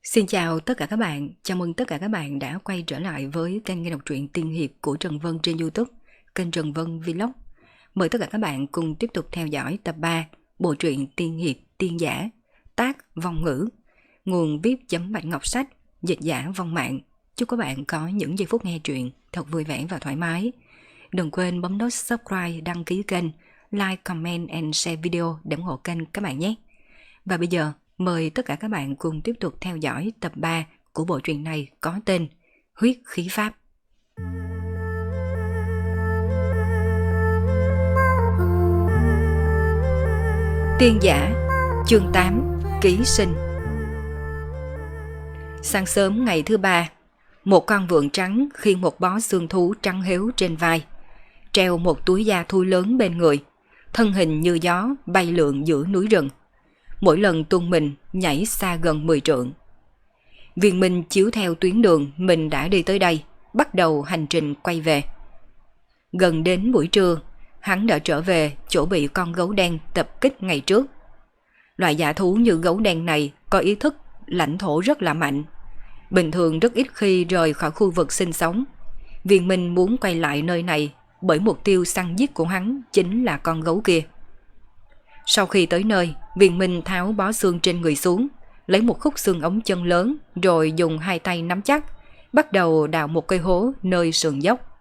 Xin chào tất cả các bạn, chào mừng tất cả các bạn đã quay trở lại với kênh nghe đọc truyện tiên hiệp của Trần Vân trên YouTube, kênh Trần Vân Vlog. Mời tất cả các bạn cùng tiếp tục theo dõi tập 3 bộ truyện tiên hiệp tiên giả, tác Vong Ngữ, nguồn viết.Bạch Ngọc Sách, dịch giả Vong Mạng. Chúc các bạn có những giây phút nghe truyện thật vui vẻ và thoải mái. Đừng quên bấm nút subscribe, đăng ký kênh, like, comment and share video để ủng hộ kênh các bạn nhé. Và bây giờ, mời tất cả các bạn cùng tiếp tục theo dõi tập 3 của bộ truyện này có tên Huyết Khí Pháp. Tiên giả, chương 8, Ký Sinh. Sáng sớm ngày thứ ba, một con vượn trắng khiêng một bó xương thú trắng héo trên vai, treo một túi da thui lớn bên người, thân hình như gió bay lượn giữa núi rừng. Mỗi lần tung mình nhảy xa gần 10 trượng. Viên Minh chiếu theo tuyến đường mình đã đi tới đây, bắt đầu hành trình quay về. Gần đến buổi trưa, hắn đã trở về chỗ bị con gấu đen tập kích ngày trước. Loại dã thú như gấu đen này có ý thức lãnh thổ rất là mạnh, bình thường rất ít khi rời khỏi khu vực sinh sống. Viên Minh muốn quay lại nơi này bởi mục tiêu săn giết của hắn chính là con gấu kia. Sau khi tới nơi, Viên Minh tháo bó xương trên người xuống, lấy một khúc xương ống chân lớn rồi dùng hai tay nắm chắc, bắt đầu đào một cây hố nơi sườn dốc.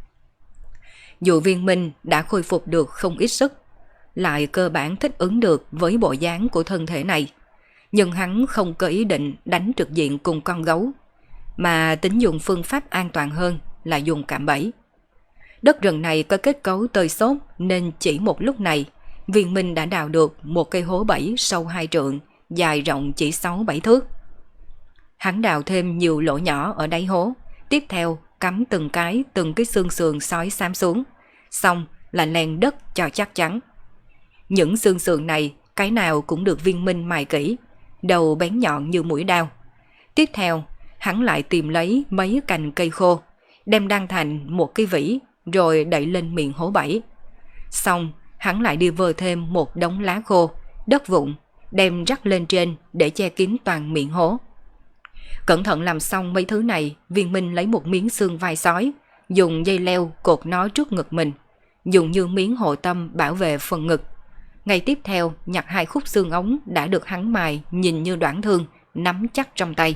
Dù Viên Minh đã khôi phục được không ít sức, lại cơ bản thích ứng được với bộ dáng của thân thể này, nhưng hắn không có ý định đánh trực diện cùng con gấu, mà tính dùng phương pháp an toàn hơn là dùng cạm bẫy. Đất rừng này có kết cấu tơi xốp nên chỉ một lúc này, Viên Minh đã đào được một cây hố bẫy sâu 2 trượng, dài rộng chỉ 6-7 thước. Hắn đào thêm nhiều lỗ nhỏ ở đáy hố, tiếp theo cắm từng cái xương sườn sói xám xuống, xong là len đất cho chắc chắn. Những xương sườn này cái nào cũng được Viên Minh mài kỹ, đầu bén nhọn như mũi đao. Tiếp theo hắn lại tìm lấy mấy cành cây khô, đem đan thành một cái vỉ rồi đậy lên miệng hố bẫy. Xong hắn lại đi vơ thêm một đống lá khô, đất vụn, đem rắc lên trên để che kín toàn miệng hố. Cẩn thận làm xong mấy thứ này, Viên Minh lấy một miếng xương vai sói, dùng dây leo cột nó trước ngực mình, dùng như miếng hộ tâm bảo vệ phần ngực. Ngay tiếp theo nhặt 2 khúc xương ống đã được hắn mài nhìn như đoạn thương, nắm chắc trong tay.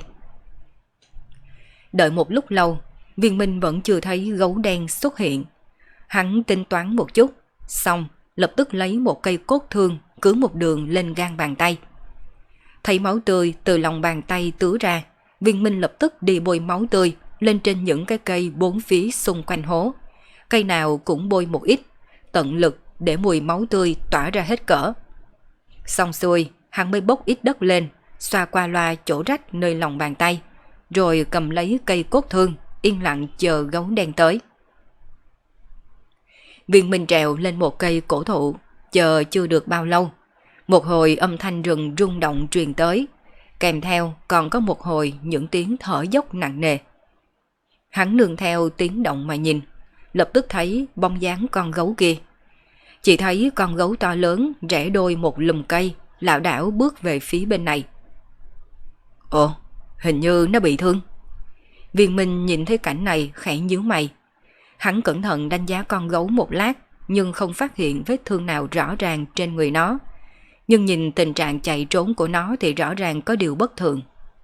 Đợi một lúc lâu, Viên Minh vẫn chưa thấy gấu đen xuất hiện. Hắn tính toán một chút, xong lập tức lấy một cây cốt thương cứ một đường lên gan bàn tay. Thấy máu tươi từ lòng bàn tay tứa ra, Viên Minh lập tức đi bôi máu tươi lên trên những cái cây bốn phía xung quanh hố. Cây nào cũng bôi một ít, tận lực để mùi máu tươi tỏa ra hết cỡ. Xong xuôi, hắn mới bốc ít đất lên, xoa qua loa chỗ rách nơi lòng bàn tay, rồi cầm lấy cây cốt thương, yên lặng chờ gấu đen tới. Viên Minh trèo lên một cây cổ thụ, chờ chưa được bao lâu, một hồi âm thanh rừng rung động truyền tới, kèm theo còn có một hồi những tiếng thở dốc nặng nề. Hắn nương theo tiếng động mà nhìn, lập tức thấy bóng dáng con gấu kia. Chỉ thấy con gấu to lớn rẽ đôi một lùm cây, lảo đảo bước về phía bên này. Ồ, hình như nó bị thương. Viên Minh nhìn thấy cảnh này khẽ nhíu mày. Hắn cẩn thận đánh giá con gấu một lát, nhưng không phát hiện vết thương nào rõ ràng trên người nó. Nhưng nhìn tình trạng chạy trốn của nó thì rõ ràng có điều bất thường.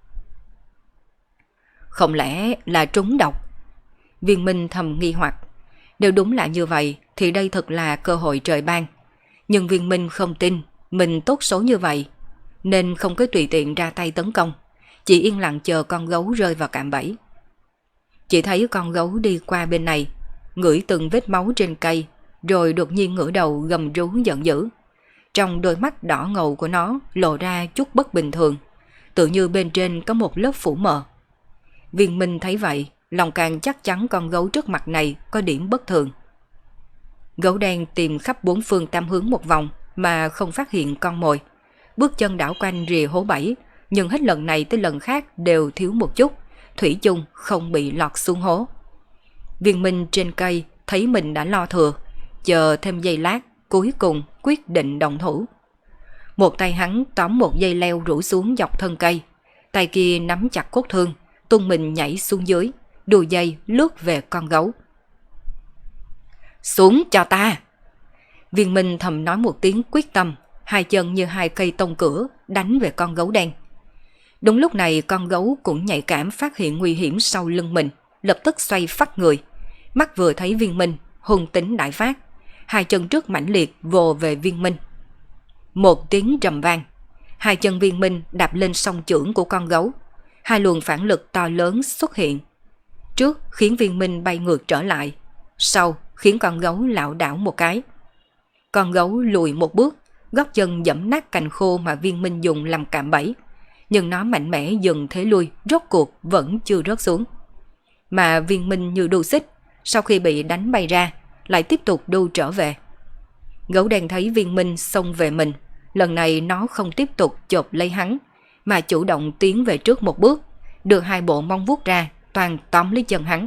Không lẽ là trúng độc? Viên Minh thầm nghi hoặc. Nếu đúng là như vậy thì đây thật là cơ hội trời ban. Nhưng Viên Minh không tin mình tốt số như vậy, nên không có tùy tiện ra tay tấn công, chỉ yên lặng chờ con gấu rơi vào cạm bẫy. Chỉ thấy con gấu đi qua bên này, ngửi từng vết máu trên cây, rồi đột nhiên ngửa đầu gầm rú giận dữ. Trong đôi mắt đỏ ngầu của nó lộ ra chút bất bình thường, tự như bên trên có một lớp phủ mờ. Viên Minh thấy vậy, lòng càng chắc chắn con gấu trước mặt này có điểm bất thường. Gấu đen tìm khắp 4 phương tám hướng một vòng mà không phát hiện con mồi. Bước chân đảo quanh rìa hố bẫy, nhưng hết lần này tới lần khác đều thiếu một chút, thủy chung không bị lọt xuống hố. Viên Minh trên cây thấy mình đã lo thừa, chờ thêm giây lát, cuối cùng quyết định động thủ. Một tay hắn tóm một dây leo rủ xuống dọc thân cây, tay kia nắm chặt cốt thương, tung mình nhảy xuống dưới, đùi dây lướt về con gấu. Xuống cho ta! Viên Minh thầm nói một tiếng quyết tâm, hai chân như hai cây tông cửa đánh về con gấu đen. Đúng lúc này con gấu cũng nhạy cảm phát hiện nguy hiểm sau lưng mình, lập tức xoay phắt người. Mắt vừa thấy Viên Minh, hung tính đại phát, hai chân trước mãnh liệt vồ về Viên Minh. Một tiếng rầm vang, hai chân Viên Minh đạp lên song chưởng của con gấu, hai luồng phản lực to lớn xuất hiện. Trước khiến Viên Minh bay ngược trở lại, sau khiến con gấu lảo đảo một cái. Con gấu lùi một bước, gót chân giẫm nát cành khô mà Viên Minh dùng làm cạm bẫy, nhưng nó mạnh mẽ dừng thế lui, rốt cuộc vẫn chưa rớt xuống. Mà Viên Minh như đu xích, sau khi bị đánh bay ra, lại tiếp tục đu trở về. Gấu đen thấy Viên Minh xông về mình, lần này nó không tiếp tục chộp lấy hắn, mà chủ động tiến về trước một bước, đưa hai bộ móng vuốt ra, toàn tóm lấy chân hắn.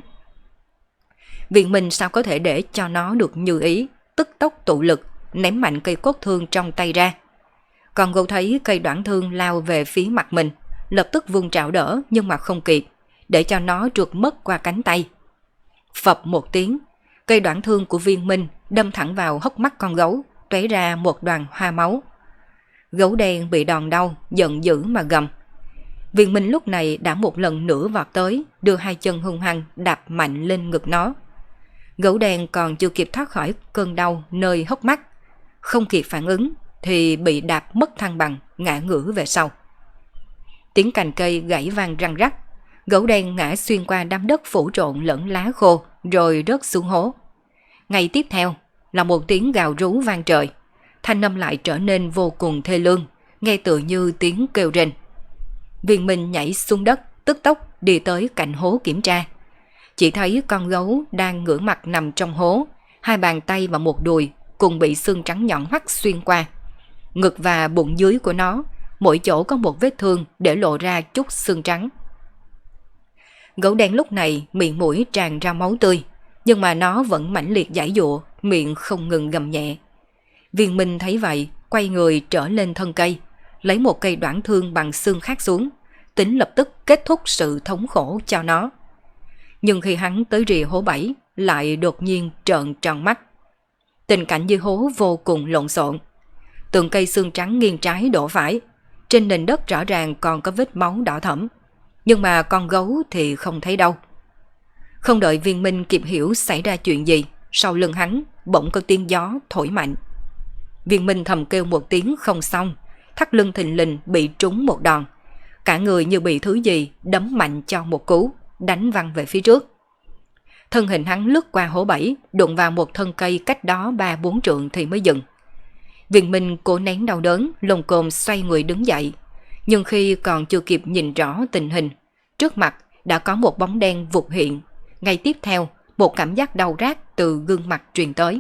Viên Minh sao có thể để cho nó được như ý, tức tốc tụ lực, ném mạnh cây cốt thương trong tay ra. Còn gấu thấy cây đoạn thương lao về phía mặt mình, lập tức vung trảo đỡ nhưng mà không kịp, để cho nó trượt mất qua cánh tay. Phập một tiếng, cây đoạn thương của Viên Minh đâm thẳng vào hốc mắt con gấu, tóe ra một đoàn hoa máu. Gấu đen bị đòn đau, giận dữ mà gầm. Viên Minh lúc này đã một lần nữa vọt tới, đưa hai chân hung hăng đạp mạnh lên ngực nó. Gấu đen còn chưa kịp thoát khỏi cơn đau nơi hốc mắt, không kịp phản ứng thì bị đạp mất thăng bằng, ngã ngửa về sau. Tiếng cành cây gãy vang răng rắc, gấu đen ngã xuyên qua đám đất phủ trộn lẫn lá khô rồi rớt xuống hố. Ngay tiếp theo là một tiếng gào rú vang trời, thanh âm lại trở nên vô cùng thê lương, nghe tựa như tiếng kêu rên. Viên Minh nhảy xuống đất, tức tốc đi tới cạnh hố kiểm tra. Chỉ thấy con gấu đang ngửa mặt nằm trong hố, hai bàn tay và một đùi cùng bị xương trắng nhọn hoắt xuyên qua. Ngực và bụng dưới của nó, mỗi chỗ có một vết thương để lộ ra chút xương trắng. Gấu đen lúc này miệng mũi tràn ra máu tươi, nhưng mà nó vẫn mãnh liệt giãy giụa, miệng không ngừng gầm nhẹ. Viên Minh thấy vậy, quay người trở lên thân cây, lấy một cây đoạn thương bằng xương khác xuống, tính lập tức kết thúc sự thống khổ cho nó. Nhưng khi hắn tới rìa hố bẫy, lại đột nhiên trợn tròn mắt. Tình cảnh dưới hố vô cùng lộn xộn. Từng cây xương trắng nghiêng trái đổ phải, trên nền đất rõ ràng còn có vết máu đỏ thẫm, nhưng mà con gấu thì không thấy đâu. Không đợi Viên Minh kịp hiểu xảy ra chuyện gì, sau lưng hắn bỗng có tiếng gió thổi mạnh. Viên Minh thầm kêu một tiếng không xong, thắt lưng thình lình bị trúng một đòn, cả người như bị thứ gì đấm mạnh cho một cú, đánh văng về phía trước. Thân hình hắn lướt qua hố bẫy, đụng vào một thân cây cách đó 3-4 trượng thì mới dừng. Viên Minh cố nén đau đớn, lồm cồm xoay người đứng dậy, nhưng khi còn chưa kịp nhìn rõ tình hình, trước mặt đã có một bóng đen vụt hiện. Ngay tiếp theo, một cảm giác đau rát từ gương mặt truyền tới.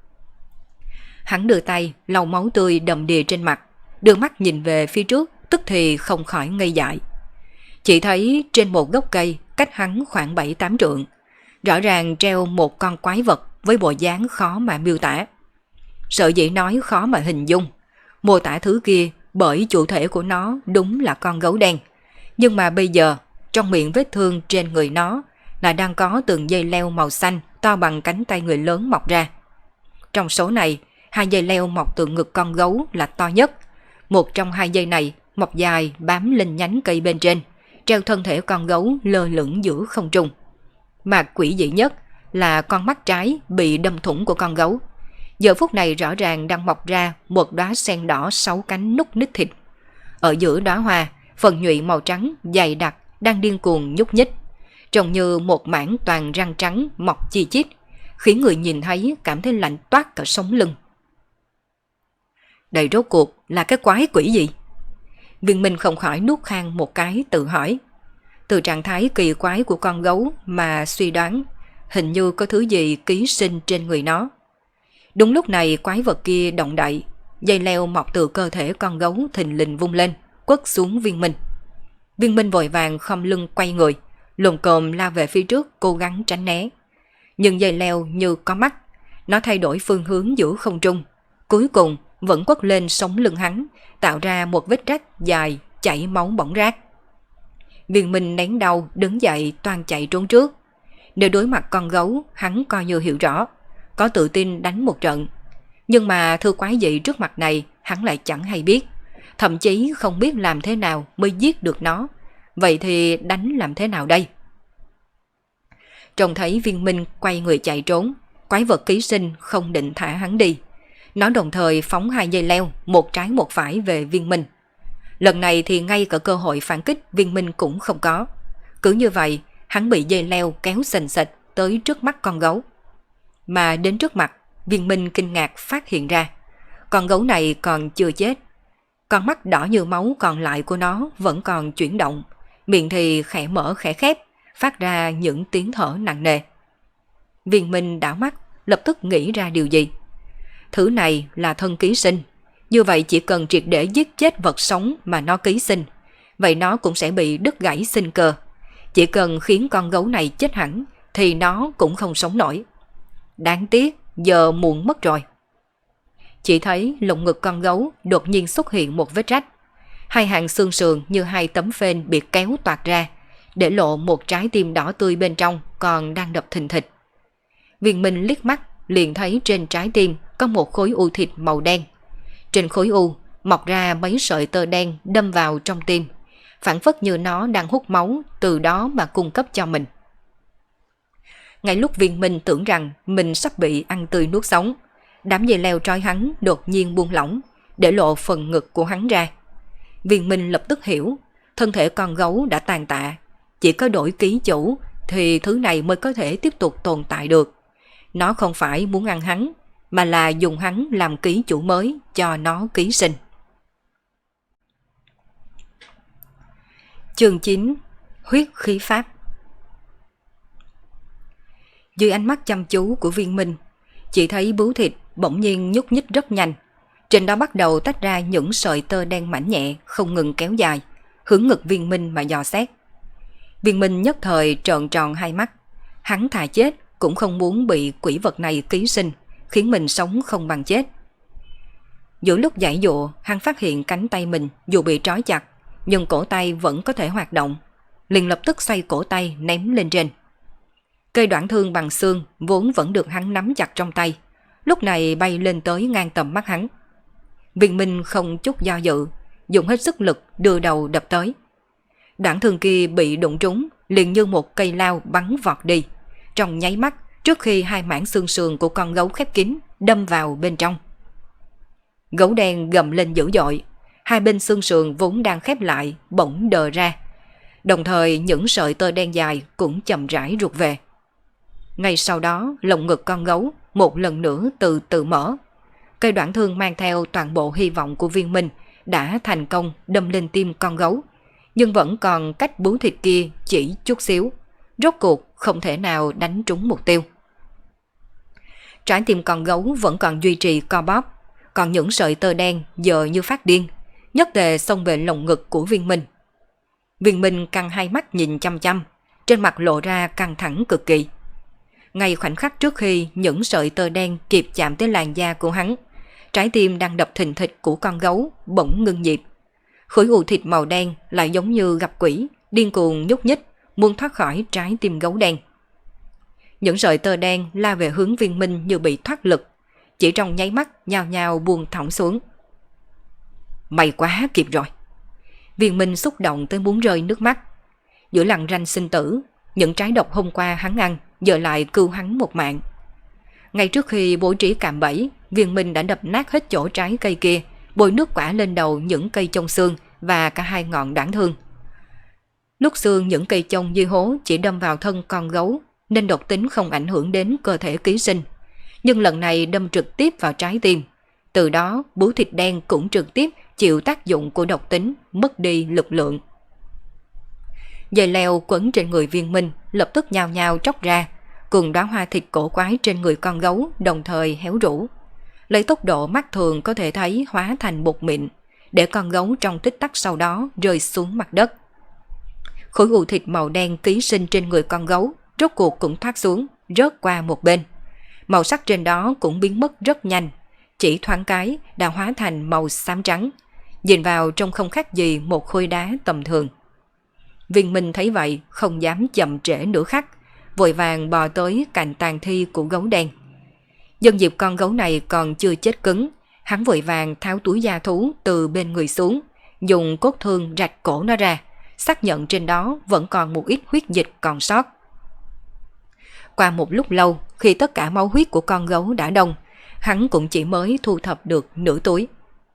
Hắn đưa tay lau máu tươi đầm đìa trên mặt, đưa mắt nhìn về phía trước, tức thì không khỏi ngây dại. Chỉ thấy trên một gốc cây cách hắn khoảng 7-8 trượng, rõ ràng treo một con quái vật với bộ dáng khó mà miêu tả. Sợ dĩ nói khó mà hình dung, mô tả thứ kia bởi chủ thể của nó đúng là con gấu đen, nhưng mà bây giờ trong miệng vết thương trên người nó lại đang có từng dây leo màu xanh to bằng cánh tay người lớn mọc ra. Trong số này, 2 dây leo mọc từ ngực con gấu là to nhất. Một trong 2 dây này mọc dài bám lên nhánh cây bên trên, treo thân thể con gấu lơ lửng giữa không trung. Mà quỷ dị nhất là con mắt trái bị đâm thủng của con gấu. Giờ phút này rõ ràng đang mọc ra một đóa sen đỏ 6 cánh núc ních thịt. Ở giữa đóa hoa, phần nhụy màu trắng dày đặc đang điên cuồng nhúc nhích, trông như một mảng toàn răng trắng mọc chi chít, khiến người nhìn thấy cảm thấy lạnh toát cả sống lưng. Đây rốt cuộc là cái quái quỷ gì? Viên Minh không khỏi nuốt khan một cái tự hỏi. Từ trạng thái kỳ quái của con gấu mà suy đoán, hình như có thứ gì ký sinh trên người nó. Đúng lúc này quái vật kia động đậy, dây leo mọc từ cơ thể con gấu thình lình vung lên, quất xuống Viên Minh. Viên Minh vội vàng khom lưng quay người, lồm cồm lao về phía trước cố gắng tránh né. Nhưng dây leo như có mắt, nó thay đổi phương hướng giữa không trung, cuối cùng vẫn quất lên sống lưng hắn, tạo ra một vết rách dài chảy máu bỏng rác. Viên Minh nén đau đứng dậy toan chạy trốn trước. Nếu đối mặt con gấu, hắn coi như hiểu rõ, có tự tin đánh một trận. Nhưng mà thứ quái dị trước mặt này hắn lại chẳng hay biết, thậm chí không biết làm thế nào mới giết được nó. Vậy thì đánh làm thế nào đây? Trông thấy Viên Minh quay người chạy trốn, quái vật ký sinh không định thả hắn đi. Nó đồng thời phóng 2 dây leo, một trái một phải về Viên Minh. Lần này thì ngay cả cơ hội phản kích Viên Minh cũng không có. Cứ như vậy, hắn bị dây leo kéo sình sịch tới trước mắt con gấu. Mà đến trước mặt, Viên Minh kinh ngạc phát hiện ra, con gấu này còn chưa chết. Con mắt đỏ như máu còn lại của nó vẫn còn chuyển động, miệng thì khẽ mở khẽ khép, phát ra những tiếng thở nặng nề. Viên Minh đảo mắt, lập tức nghĩ ra điều gì. Thứ này là thân ký sinh, như vậy chỉ cần triệt để giết chết vật sống mà nó ký sinh, vậy nó cũng sẽ bị đứt gãy sinh cơ. Chỉ cần khiến con gấu này chết hẳn thì nó cũng không sống nổi. Đáng tiếc, giờ muộn mất rồi. Chỉ thấy lồng ngực con gấu đột nhiên xuất hiện một vết rách. 2 hàng xương sườn như 2 tấm phên bị kéo toạc ra, để lộ một trái tim đỏ tươi bên trong còn đang đập thình thịch. Viên Minh liếc mắt liền thấy trên trái tim có một khối u thịt màu đen. Trên khối u mọc ra mấy sợi tơ đen đâm vào trong tim, phảng phất như nó đang hút máu từ đó mà cung cấp cho mình. Ngay lúc Viên Minh tưởng rằng mình sắp bị ăn tươi nuốt sống, đám dây leo trói hắn đột nhiên buông lỏng, để lộ phần ngực của hắn ra. Viên Minh lập tức hiểu, thân thể con gấu đã tàn tạ, chỉ có đổi ký chủ thì thứ này mới có thể tiếp tục tồn tại được. Nó không phải muốn ăn hắn, mà là dùng hắn làm ký chủ mới cho nó ký sinh. Chương 9. Huyết khí pháp. Dưới ánh mắt chăm chú của Viên Minh, chỉ thấy bướu thịt bỗng nhiên nhúc nhích rất nhanh. Trên đó bắt đầu tách ra những sợi tơ đen mảnh nhẹ không ngừng kéo dài, hướng ngực Viên Minh mà dò xét. Viên Minh nhất thời trợn tròn 2 mắt. Hắn thà chết cũng không muốn bị quỷ vật này ký sinh, khiến mình sống không bằng chết. Giữa lúc giãy giụa, hắn phát hiện cánh tay mình dù bị trói chặt, nhưng cổ tay vẫn có thể hoạt động. Liền lập tức xoay cổ tay ném lên trên. Cây đoạn thương bằng xương vốn vẫn được hắn nắm chặt trong tay, lúc này bay lên tới ngang tầm mắt hắn. Viên Minh không chút do dự, dùng hết sức lực đưa đầu đập tới. Đoạn thương kia bị đụng trúng, liền như một cây lao bắn vọt đi, trong nháy mắt trước khi 2 mảng xương sườn của con gấu khép kín đâm vào bên trong. Gấu đen gầm lên dữ dội, 2 bên xương sườn vốn đang khép lại bỗng đờ ra, đồng thời những sợi tơ đen dài cũng chậm rãi rụt về. Ngay sau đó, lồng ngực con gấu một lần nữa từ từ mở. Cây đoạn thương mang theo toàn bộ hy vọng của Viên Minh đã thành công đâm lên tim con gấu, nhưng vẫn còn cách bướu thịt kia chỉ chút xíu, rốt cuộc không thể nào đánh trúng mục tiêu. Trái tim con gấu vẫn còn duy trì co bóp, còn những sợi tơ đen giờ như phát điên, nhất tề xông về lồng ngực của Viên Minh. Viên Minh căng 2 mắt nhìn chăm chăm, trên mặt lộ ra căng thẳng cực kỳ. Ngay khoảnh khắc trước khi những sợi tơ đen kịp chạm tới làn da của hắn, trái tim đang đập thình thịch của con gấu bỗng ngưng nhịp. Khối u thịt màu đen lại giống như gặp quỷ, điên cuồng nhúc nhích, muốn thoát khỏi trái tim gấu đen. Những sợi tơ đen la về hướng Viên Minh như bị thoát lực, chỉ trong nháy mắt nhào nhào buông thõng xuống. May quá kịp rồi. Viên Minh xúc động tới muốn rơi nước mắt. Giữa lằn ranh sinh tử, những trái độc hôm qua hắn ăn giờ lại cứu hắn một mạng. Ngay trước khi bố trí cạm bẫy, Viên Minh đã đập nát hết chỗ trái cây kia, bôi nước quả lên đầu những cây chông xương và cả 2 ngọn đoạn thương. Lúc xương những cây chông dưới hố chỉ đâm vào thân con gấu, nên độc tính không ảnh hưởng đến cơ thể ký sinh. Nhưng lần này đâm trực tiếp vào trái tim. Từ đó, bướu thịt đen cũng trực tiếp chịu tác dụng của độc tính, mất đi lực lượng. Dây leo quấn trên người Viên Minh lập tức nhào nhào tróc ra, cùng đóa hoa thịt cổ quái trên người con gấu đồng thời héo rũ. Lấy tốc độ mắt thường có thể thấy hóa thành bột mịn, để con gấu trong tích tắc sau đó rơi xuống mặt đất. Khối u thịt màu đen ký sinh trên người con gấu rốt cuộc cũng thoát xuống, rớt qua một bên. Màu sắc trên đó cũng biến mất rất nhanh, chỉ thoáng cái đã hóa thành màu xám trắng, nhìn vào trông không khác gì một khối đá tầm thường. Viên Minh thấy vậy không dám chậm trễ nửa khắc, vội vàng bò tới cạnh tàn thi của gấu đen. Nhân dịp con gấu này còn chưa chết cứng, hắn vội vàng tháo túi da thú từ bên người xuống, dùng cốt thương rạch cổ nó ra, xác nhận trên đó vẫn còn một ít huyết dịch còn sót. Qua một lúc lâu, khi tất cả máu huyết của con gấu đã đông, hắn cũng chỉ mới thu thập được nửa túi.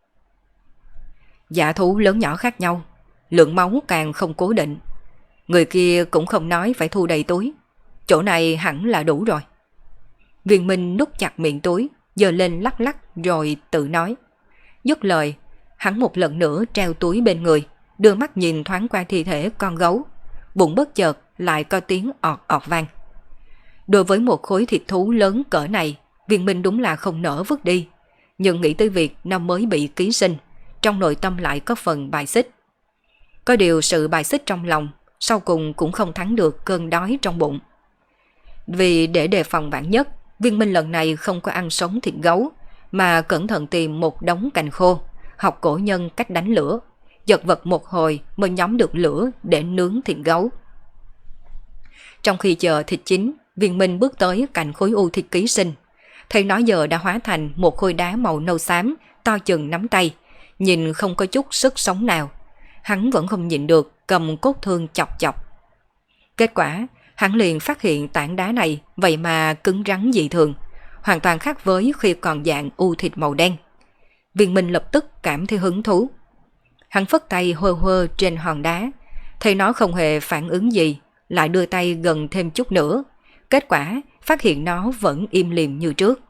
Dạ thú lớn nhỏ khác nhau, lượng máu càng không cố định. Người kia cũng không nói phải thu đầy túi, chỗ này hẳn là đủ rồi. Viên Minh nút chặt miệng túi, giơ lên lắc lắc rồi tự nói. Dứt lời, hắn một lần nữa treo túi bên người, đưa mắt nhìn thoáng qua thi thể con gấu, bụng bất chợt lại có tiếng ọt ọt vang. Đối với một khối thịt thú lớn cỡ này, Viên Minh đúng là không nỡ vứt đi, nhưng nghĩ tới việc nó mới bị ký sinh, trong nội tâm lại có phần bài xích. Có điều sự bài xích trong lòng, sau cùng cũng không thắng được cơn đói trong bụng. Vì để đề phòng vạn nhất, Viên Minh lần này không có ăn sống thịt gấu, mà cẩn thận tìm một đống cành khô, học cổ nhân cách đánh lửa, giật vật một hồi mới nhóm được lửa để nướng thịt gấu. Trong khi chờ thịt chín, Viên Minh bước tới cạnh khối u thịt ký sinh, thấy nó giờ đã hóa thành một khối đá màu nâu xám, to chừng nắm tay, nhìn không có chút sức sống nào. Hắn vẫn không nhịn được cầm cốt thương chọc chọc. Kết quả, hắn liền phát hiện tảng đá này vậy mà cứng rắn dị thường, hoàn toàn khác với khi còn dạng u thịt màu đen. Viên Minh lập tức cảm thấy hứng thú. Hắn phất tay hơ hơ trên hòn đá, thấy nó không hề phản ứng gì, lại đưa tay gần thêm chút nữa. Kết quả, phát hiện nó vẫn im lìm như trước.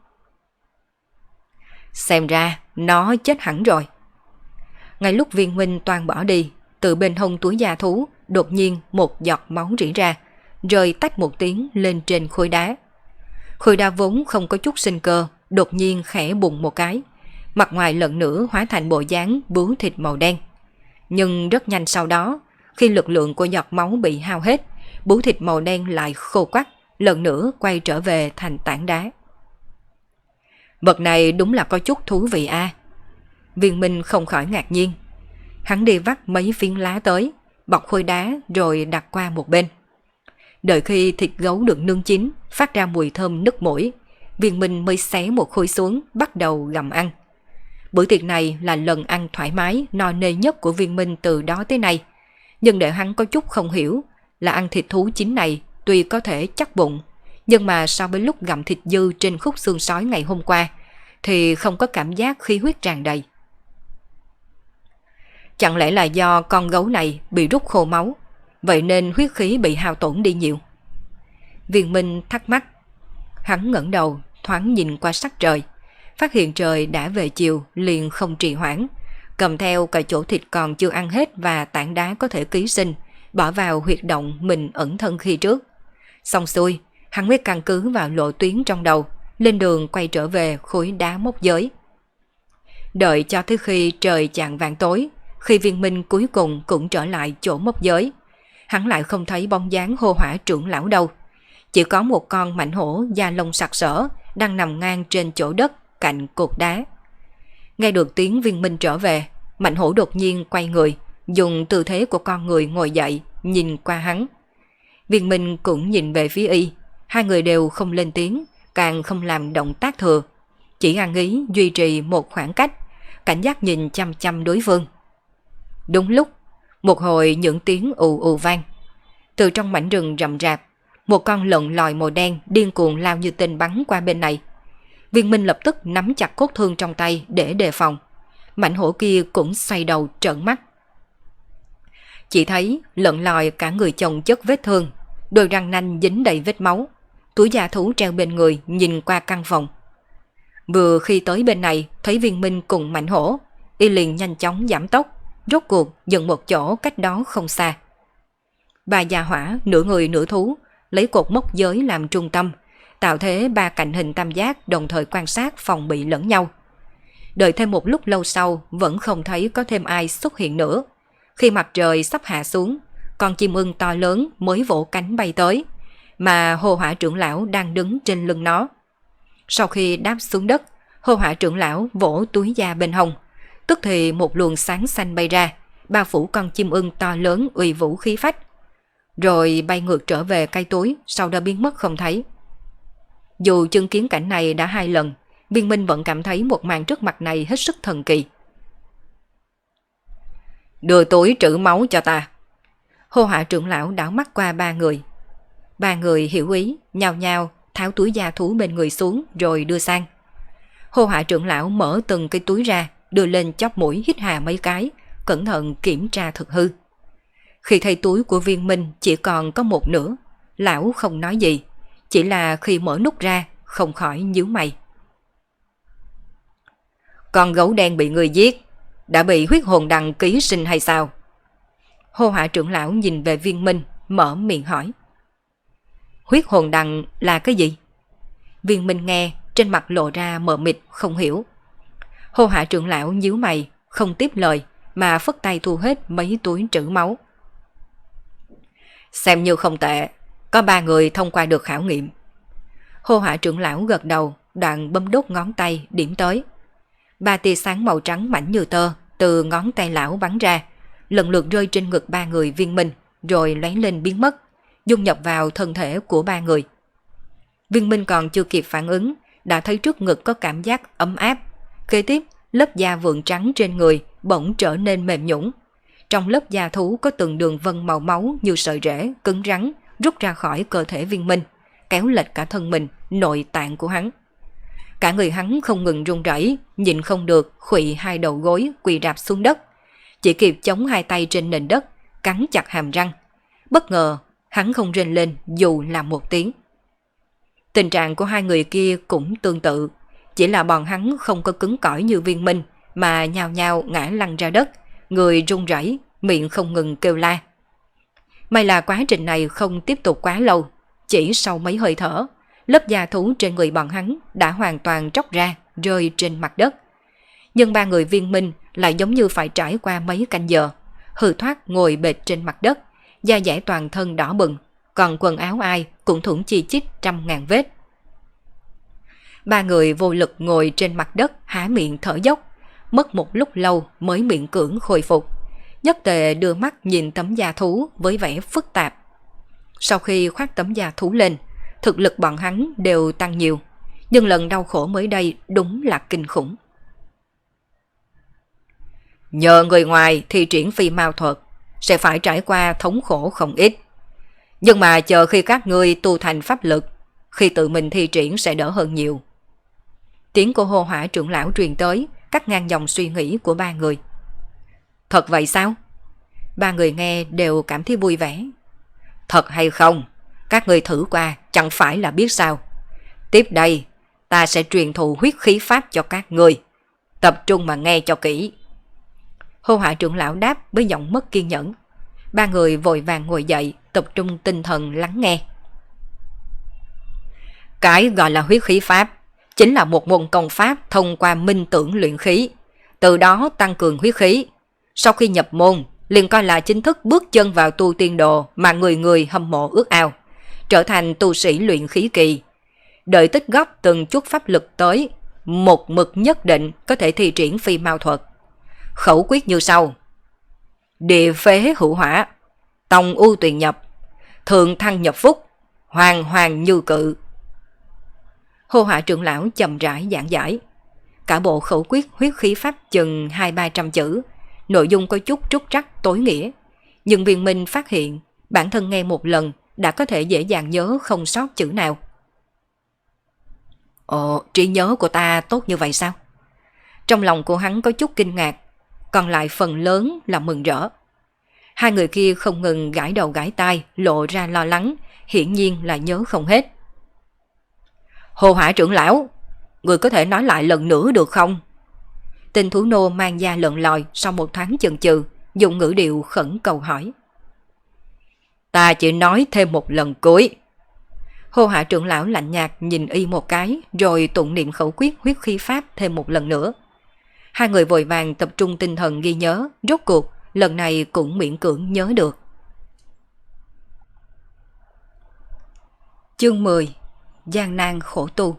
Xem ra, nó chết hẳn rồi. Ngay lúc Viên Minh toan bỏ đi, từ bên hông túi da thú, đột nhiên một giọt máu rỉ ra, rơi tách một tiếng lên trên khối đá. Khối đá vốn không có chút sinh cơ, đột nhiên khẽ bùng một cái, mặt ngoài lần nữa hóa thành bộ dáng bướu thịt màu đen. Nhưng rất nhanh sau đó, khi lực lượng của giọt máu bị hao hết, bướu thịt màu đen lại khô quắt, lần nữa quay trở về thành tảng đá. Vật này đúng là có chút thú vị a. Viên Minh không khỏi ngạc nhiên. Hắn đi vắt mấy phiến lá tới, bọc khối đá rồi đặt qua một bên. Đợi khi thịt gấu được nướng chín, phát ra mùi thơm nức mũi, Viên Minh mới xé một khối xuống, bắt đầu gặm ăn. Bữa tiệc này là lần ăn thoải mái, no nê nhất của Viên Minh từ đó tới nay. Nhưng để hắn có chút không hiểu là ăn thịt thú chín này tuy có thể chắc bụng, nhưng mà so với lúc gặm thịt dư trên khúc xương sói ngày hôm qua thì không có cảm giác khí huyết tràn đầy. Chẳng lẽ là do con gấu này bị rút khô máu, vậy nên huyết khí bị hao tổn đi nhiều? Viên Minh thắc mắc. Hắn ngẩng đầu thoáng nhìn qua sắc trời, phát hiện trời đã về chiều, liền không trì hoãn, cầm theo cả chỗ thịt còn chưa ăn hết và tảng đá có thể ký sinh, bỏ vào huyệt động mình ẩn thân khi trước. Xong xuôi, hắn mới căn cứ vào lộ tuyến trong đầu, lên đường quay trở về khối đá mốc giới. Đợi cho tới khi trời chạng vạng tối, khi Viên Minh cuối cùng cũng trở lại chỗ mốc giới, hắn lại không thấy bóng dáng Hô Hỏa trưởng lão đâu. Chỉ có một con mãnh hổ da lông sặc sỡ đang nằm ngang trên chỗ đất cạnh cột đá. Nghe được tiếng Viên Minh trở về, mãnh hổ đột nhiên quay người, dùng tư thế của con người ngồi dậy, nhìn qua hắn. Viên Minh cũng nhìn về phía y, hai người đều không lên tiếng, càng không làm động tác thừa, chỉ ăn ý duy trì một khoảng cách, cảnh giác nhìn chăm chăm đối phương. Đúng lúc, một hồi những tiếng ù ù vang. Từ trong mảnh rừng rậm rạp, một con lợn lòi màu đen điên cuồng lao như tên bắn qua bên này. Viên Minh lập tức nắm chặt cốt thương trong tay để đề phòng. Mảnh hổ kia cũng xoay đầu trợn mắt. Chỉ thấy lợn lòi cả người chồng chất vết thương, đôi răng nanh dính đầy vết máu, túi da thú treo bên người nhìn qua căn phòng. Vừa khi tới bên này thấy Viên Minh cùng mảnh hổ, y liền nhanh chóng giảm tốc, rốt cuộc dừng một chỗ cách đó không xa. Ba gia hỏa nửa người nửa thú lấy cột mốc giới làm trung tâm, tạo thế ba cạnh hình tam giác đồng thời quan sát phòng bị lẫn nhau. Đợi thêm một lúc lâu sau vẫn không thấy có thêm ai xuất hiện nữa. Khi mặt trời sắp hạ xuống, con chim ưng to lớn mới vỗ cánh bay tới, mà Hô Hỏa trưởng lão đang đứng trên lưng nó. Sau khi đáp xuống đất, Hô Hỏa trưởng lão vỗ túi da bên hông, tức thì một luồng sáng xanh bay ra, bao phủ con chim ưng to lớn uy vũ khí phách, rồi bay ngược trở về cây túi, sau đó biến mất không thấy. Dù chứng kiến cảnh này đã 2 lần, Viên Minh vẫn cảm thấy một màn trước mặt này hết sức thần kỳ. Đưa túi trữ máu cho ta. Hô Hỏa trưởng lão đảo mắt qua 3 người. 3 người hiểu ý, nhao nhao tháo túi da thú bên người xuống rồi đưa sang. Hô Hỏa trưởng lão mở từng cái túi ra, đưa lên chóp mũi hít hà mấy cái, cẩn thận kiểm tra thực hư. Khi thấy túi của Viên Minh chỉ còn có một nửa, lão không nói gì, chỉ là khi mở nút ra không khỏi nhíu mày. Con gấu đen bị người giết, đã bị huyết hồn đằng ký sinh hay sao? Hô Hỏa trưởng lão nhìn về Viên Minh, mở miệng hỏi. Huyết hồn đằng là cái gì? Viên Minh nghe, trên mặt lộ ra mờ mịt không hiểu. Hô Hỏa trưởng lão nhíu mày, không tiếp lời, mà phất tay thu hết mấy túi trữ máu. Xem như không tệ, có 3 người thông qua được khảo nghiệm. Hô Hỏa trưởng lão gật đầu, đoạn bấm đốt ngón tay điểm tới. 3 tia sáng màu trắng mảnh như tơ từ ngón tay lão bắn ra, lần lượt rơi trên ngực 3 người Viên Minh, rồi lóe lên biến mất, dung nhập vào thân thể của 3 người. Viên Minh còn chưa kịp phản ứng, đã thấy trước ngực có cảm giác ấm áp. Kế tiếp, lớp da vượng trắng trên người bỗng trở nên mềm nhũn. Trong lớp da thú có từng đường vân màu máu như sợi rễ cứng rắn rút ra khỏi cơ thể Viên Minh, kéo lệch cả thân mình, nội tạng của hắn. Cả người hắn không ngừng run rẩy, nhịn không được khuỵu 2 đầu gối quỳ rạp xuống đất, chỉ kịp chống 2 tay trên nền đất, cắn chặt hàm răng. Bất ngờ, hắn không rên lên dù là một tiếng. Tình trạng của 2 người kia cũng tương tự, chỉ là bọn hắn không có cứng cỏi như Viên Minh mà nhao nhao ngã lăn ra đất, người run rẩy, miệng không ngừng kêu la. May là quá trình này không tiếp tục quá lâu, chỉ sau mấy hơi thở, lớp da thú trên người bọn hắn đã hoàn toàn tróc ra, rơi trên mặt đất. Nhưng 3 người Viên Minh lại giống như phải trải qua mấy canh giờ, hư thoát ngồi bệt trên mặt đất, da dẻ toàn thân đỏ bừng, còn quần áo ai cũng thủng chi chít trăm ngàn vết. 3 người vô lực ngồi trên mặt đất há miệng thở dốc, mất một lúc lâu mới miễn cưỡng khôi phục. Nhất Tề đưa mắt nhìn tấm da thú với vẻ phức tạp. Sau khi khoác tấm da thú lên, thực lực bọn hắn đều tăng nhiều, nhưng lần đau khổ mới đây đúng là kinh khủng. Nhờ người ngoài thi triển phi mao thuật, sẽ phải trải qua thống khổ không ít. Nhưng mà chờ khi các ngươi tu thành pháp lực, khi tự mình thi triển sẽ đỡ hơn nhiều. Tiếng của Hô Hỏa trưởng lão truyền tới, cắt ngang dòng suy nghĩ của 3 người. Thật vậy sao? 3 người nghe đều cảm thấy vui vẻ. Thật hay không, các ngươi thử qua chẳng phải là biết sao. Tiếp đây, ta sẽ truyền thụ huyết khí pháp cho các ngươi. Tập trung mà nghe cho kỹ. Hô Hỏa trưởng lão đáp với giọng mất kiên nhẫn. 3 người vội vàng ngồi dậy, tập trung tinh thần lắng nghe. Cái gọi là huyết khí pháp chính là một môn công pháp thông qua minh tưởng luyện khí, từ đó tăng cường huyết khí. Sau khi nhập môn, liền coi là chính thức bước chân vào tu tiên đồ mà người người hâm mộ ước ao, trở thành tu sĩ luyện khí kỳ. Đợi tích góp từng chút pháp lực tới một mực nhất định có thể thi triển phi mao thuật. Khẩu quyết như sau: địa phế hữu hỏa, tòng u tuyền nhập, thượng thăng nhập phúc, hoàng hoàng như cự. Hô Hỏa trưởng lão chậm rãi giảng giải. Cả bộ khẩu quyết huyết khí pháp chừng 200-300 chữ, nội dung có chút trúc trắc tối nghĩa, nhưng Viên Minh phát hiện bản thân nghe một lần đã có thể dễ dàng nhớ không sót chữ nào. Ồ, trí nhớ của ta tốt như vậy sao? Trong lòng của hắn có chút kinh ngạc, còn lại phần lớn là mừng rỡ. 2 người kia không ngừng gãi đầu gãi tai, lộ ra lo lắng, hiển nhiên là nhớ không hết. Hồ Hỏa trưởng lão, người có thể nói lại lần nữa được không? Tên thú nô mang da lợn lòi sau một thoáng chần chừ, dùng ngữ điệu khẩn cầu hỏi. Ta chỉ nói thêm một lần cuối. Hồ Hỏa trưởng lão lạnh nhạt nhìn y một cái, rồi tụng niệm khẩu quyết huyết khí pháp thêm một lần nữa. 2 người vội vàng tập trung tinh thần ghi nhớ, rốt cuộc lần này cũng miễn cưỡng nhớ được. Chương 10. Gian nan khổ tu.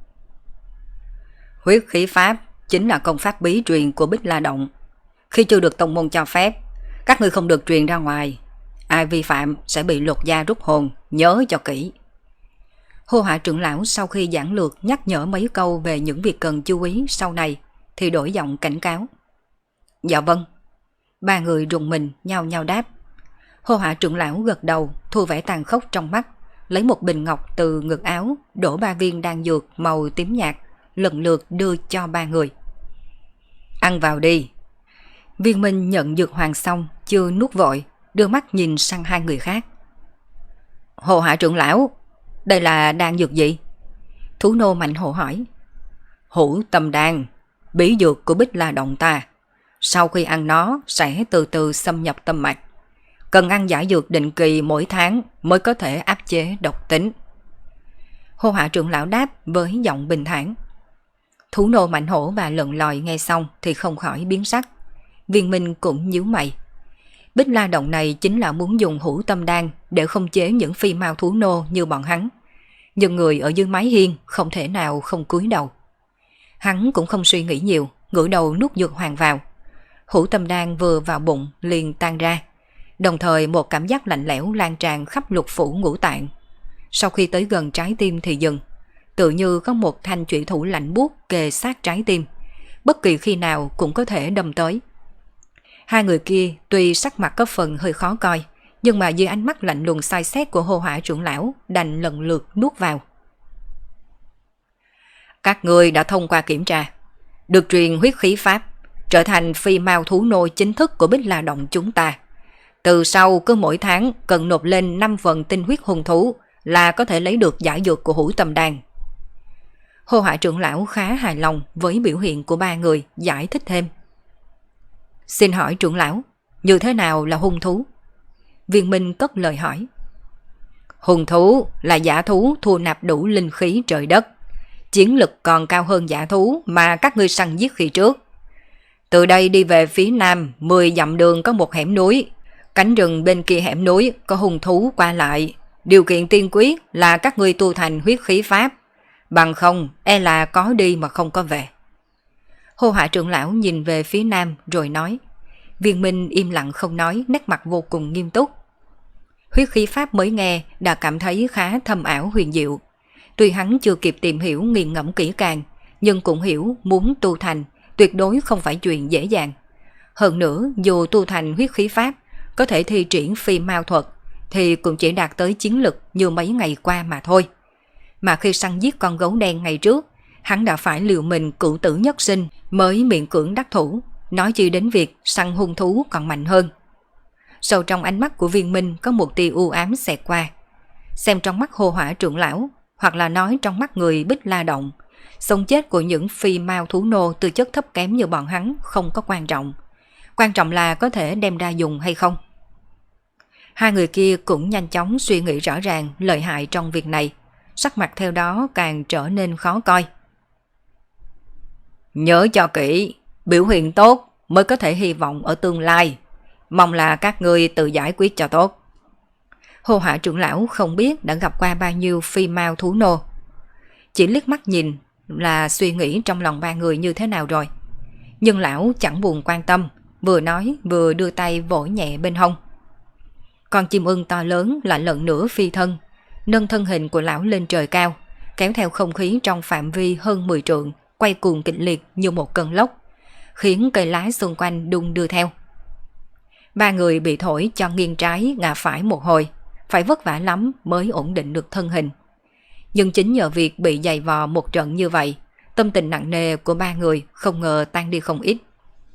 Huyết khí pháp chính là công pháp bí truyền của Bích La Động. Khi chưa được tông môn cho phép, các ngươi không được truyền ra ngoài. ai vi phạm sẽ bị lột da rút hồn, nhớ cho kỹ. Hô Hỏa trưởng lão sau khi giảng lược nhắc nhở mấy câu về những việc cần chú ý sau này, thì đổi giọng cảnh cáo. Dạ vâng. Ba người rùng mình nhao nhao đáp. Hô Hỏa trưởng lão gật đầu, thu vẻ tàn khốc trong mắt, lấy một bình ngọc từ ngực áo, đổ 3 viên đan dược màu tím nhạt, lần lượt đưa cho 3 người. Ăn vào đi. Viên Minh nhận dược hoàng xong, chưa nuốt vội, đưa mắt nhìn sang 2 người khác. Hồ Hạ trưởng lão, đây là đan dược gì? Thú nô Mạnh Hổ hỏi. Hữu tâm đan, bí dược của Bích La Động ta. Sau khi ăn nó sẽ từ từ xâm nhập tâm mạch. Cần ăn giải dược định kỳ mỗi tháng mới có thể áp chế độc tính. Hô Hạ trưởng lão đáp với giọng bình thản. Thú nô Mạnh Hổ và Lợn Lòi nghe xong thì không khỏi biến sắc. Viên Minh cũng nhíu mày. Bích La Động này chính là muốn dùng hữu tâm đan để không chế những phi mao thú nô như bọn hắn. Nhưng người ở dưới mái hiên không thể nào không cúi đầu. Hắn cũng không suy nghĩ nhiều, ngửa đầu nuốt dược hoàng vào. Hữu tâm đan vừa vào bụng liền tan ra. Đồng thời một cảm giác lạnh lẽo lan tràn khắp lục phủ ngũ tạng. Sau khi tới gần trái tim thì dừng. Tự như có một thanh chủy thủ lạnh buốt kề sát trái tim. Bất kỳ khi nào cũng có thể đâm tới. 2 người kia tuy sắc mặt có phần hơi khó coi, nhưng mà dưới ánh mắt lạnh lùng sai xét của Hô Hỏa trưởng lão đành lần lượt nuốt vào. Các ngươi đã thông qua kiểm tra, được truyền huyết khí pháp, trở thành phi mao thú nô chính thức của Bích La Động chúng ta. Từ sau cứ mỗi tháng cần nộp lên 5 phần tinh huyết hung thú là có thể lấy được giải dược của hữu tâm đan. Hô Hỏa trưởng lão khá hài lòng với biểu hiện của 3 người, giải thích thêm. Xin hỏi trưởng lão, như thế nào là hung thú? Viên Minh cất lời hỏi. Hung thú là dã thú thu nạp đủ linh khí trời đất, chiến lực còn cao hơn dã thú mà các ngươi săn giết khi trước. Từ đây đi về phía nam 10 dặm đường có một hẻm núi, cánh rừng bên kia hẻm núi có hung thú qua lại. Điều kiện tiên quyết là các ngươi tu thành huyết khí pháp, bằng không e là có đi mà không có về. Hô Hạ trưởng lão nhìn về phía nam rồi nói. Viên Minh im lặng không nói, nét mặt vô cùng nghiêm túc. Huyết khí pháp mới nghe đã cảm thấy khá thâm ảo huyền diệu. Tuy hắn chưa kịp tìm hiểu nghiền ngẫm kỹ càng, nhưng cũng hiểu muốn tu thành tuyệt đối không phải chuyện dễ dàng. Hơn nữa, dù tu thành huyết khí pháp có thể thi triển phi mao thuật thì cũng chỉ đạt tới chiến lực như mấy ngày qua mà thôi. Mà khi săn giết con gấu đen ngày trước, hắn đã phải liều mình cửu tử nhất sinh mới miễn cưỡng đắc thủ, nói chi đến việc săn hung thú còn mạnh hơn. Sâu trong ánh mắt của Viên Minh có một tia u ám xẹt qua. Xem trong mắt Hô Hỏa trưởng lão, hoặc là nói trong mắt người Bích La Động, sống chết của những phi mao thú nô tư chất thấp kém như bọn hắn không có quan trọng. Quan trọng là có thể đem ra dùng hay không. 2 người kia cũng nhanh chóng suy nghĩ rõ ràng lợi hại trong việc này, sắc mặt theo đó càng trở nên khó coi. Nhớ cho kỹ, biểu hiện tốt mới có thể hy vọng ở tương lai. Mong là các ngươi tự giải quyết cho tốt. Hô Hỏa trưởng lão không biết đã gặp qua bao nhiêu phi mao thú nô. Chỉ liếc mắt nhìn là suy nghĩ trong lòng 3 người như thế nào rồi. Nhưng lão chẳng buồn quan tâm, vừa nói vừa đưa tay vỗ nhẹ bên hông. Con chim ưng to lớn lại lần nữa phi thân, nâng thân hình của lão lên trời cao, kéo theo không khí trong phạm vi hơn 10 trượng, quay cuồng kịch liệt như một cơn lốc, khiến cây lá xung quanh đung đưa theo. 3 người bị thổi cho nghiêng trái ngả phải một hồi, phải vất vả lắm mới ổn định được thân hình. Nhưng chính nhờ việc bị giày vò một trận như vậy, tâm tình nặng nề của 3 người không ngờ tan đi không ít.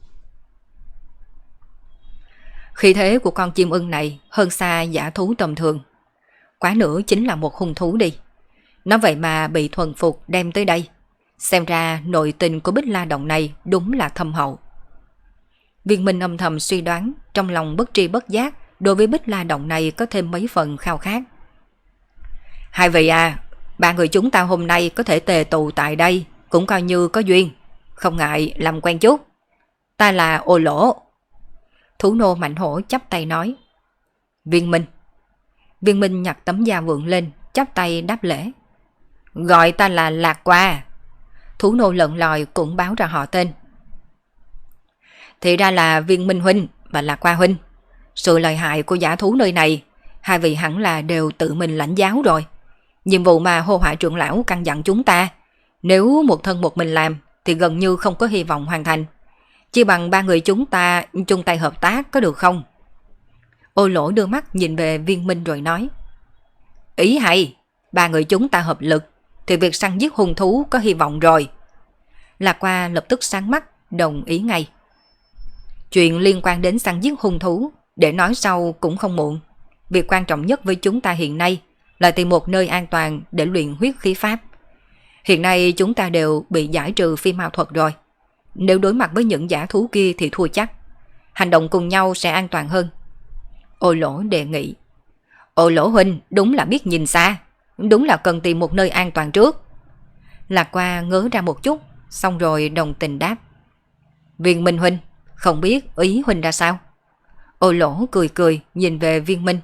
Khí thế của con chim ưng này hơn xa dã thú tầm thường. Quá nữa chính là một hung thú đi. Nó vậy mà bị thuần phục đem tới đây. Xem ra nội tình của Bích La Động này đúng là thâm hậu. Viên Minh âm thầm suy đoán, trong lòng bất tri bất giác đối với Bích La Động này có thêm mấy phần khao khát. 2 vị à, 3 người chúng ta hôm nay có thể tề tụ tại đây cũng coi như có duyên. Không ngại làm quen chút. Ta là Ô Lỗ. Thú nô Mạnh Hổ chắp tay nói. Viên Minh. Viên Minh nhặt tấm da vượng lên, chắp tay đáp lễ. Gọi ta là Lạc Qua. Thú nô Lợn Lòi cũng báo ra họ tên. Thì ra là Viên Minh huynh và Lạc Qua huynh. Sự lợi hại của giả thú nơi này, hai vị hẳn là đều tự mình lãnh giáo rồi. Nhiệm vụ mà Hô Hỏa trưởng lão căn dặn chúng ta, nếu một thân một mình làm thì gần như không có hy vọng hoàn thành. Chỉ bằng ba người chúng ta chung tay hợp tác có được không? Ô Lỗ đưa mắt nhìn về Viên Minh rồi nói. Ý hay, ba người chúng ta hợp lực thì việc săn giết hung thú có hy vọng rồi. Lạc Qua lập tức sáng mắt, đồng ý ngay. Chuyện liên quan đến săn giết hung thú để nói sau cũng không muộn. Việc quan trọng nhất với chúng ta hiện nay là tìm một nơi an toàn để luyện huyết khí pháp. Hiện nay chúng ta đều bị giải trừ phi ma thuật rồi. Nếu đối mặt với những giả thú kia thì thua chắc. Hành động cùng nhau sẽ an toàn hơn. Ô Lỗ đề nghị. Ô Lỗ huynh đúng là biết nhìn xa, đúng là cần tìm một nơi an toàn trước. Lạc Qua ngớ ra một chút, xong rồi đồng tình đáp. Viên Minh huynh, không biết ý huynh ra sao? Ô Lỗ cười cười nhìn về Viên Minh.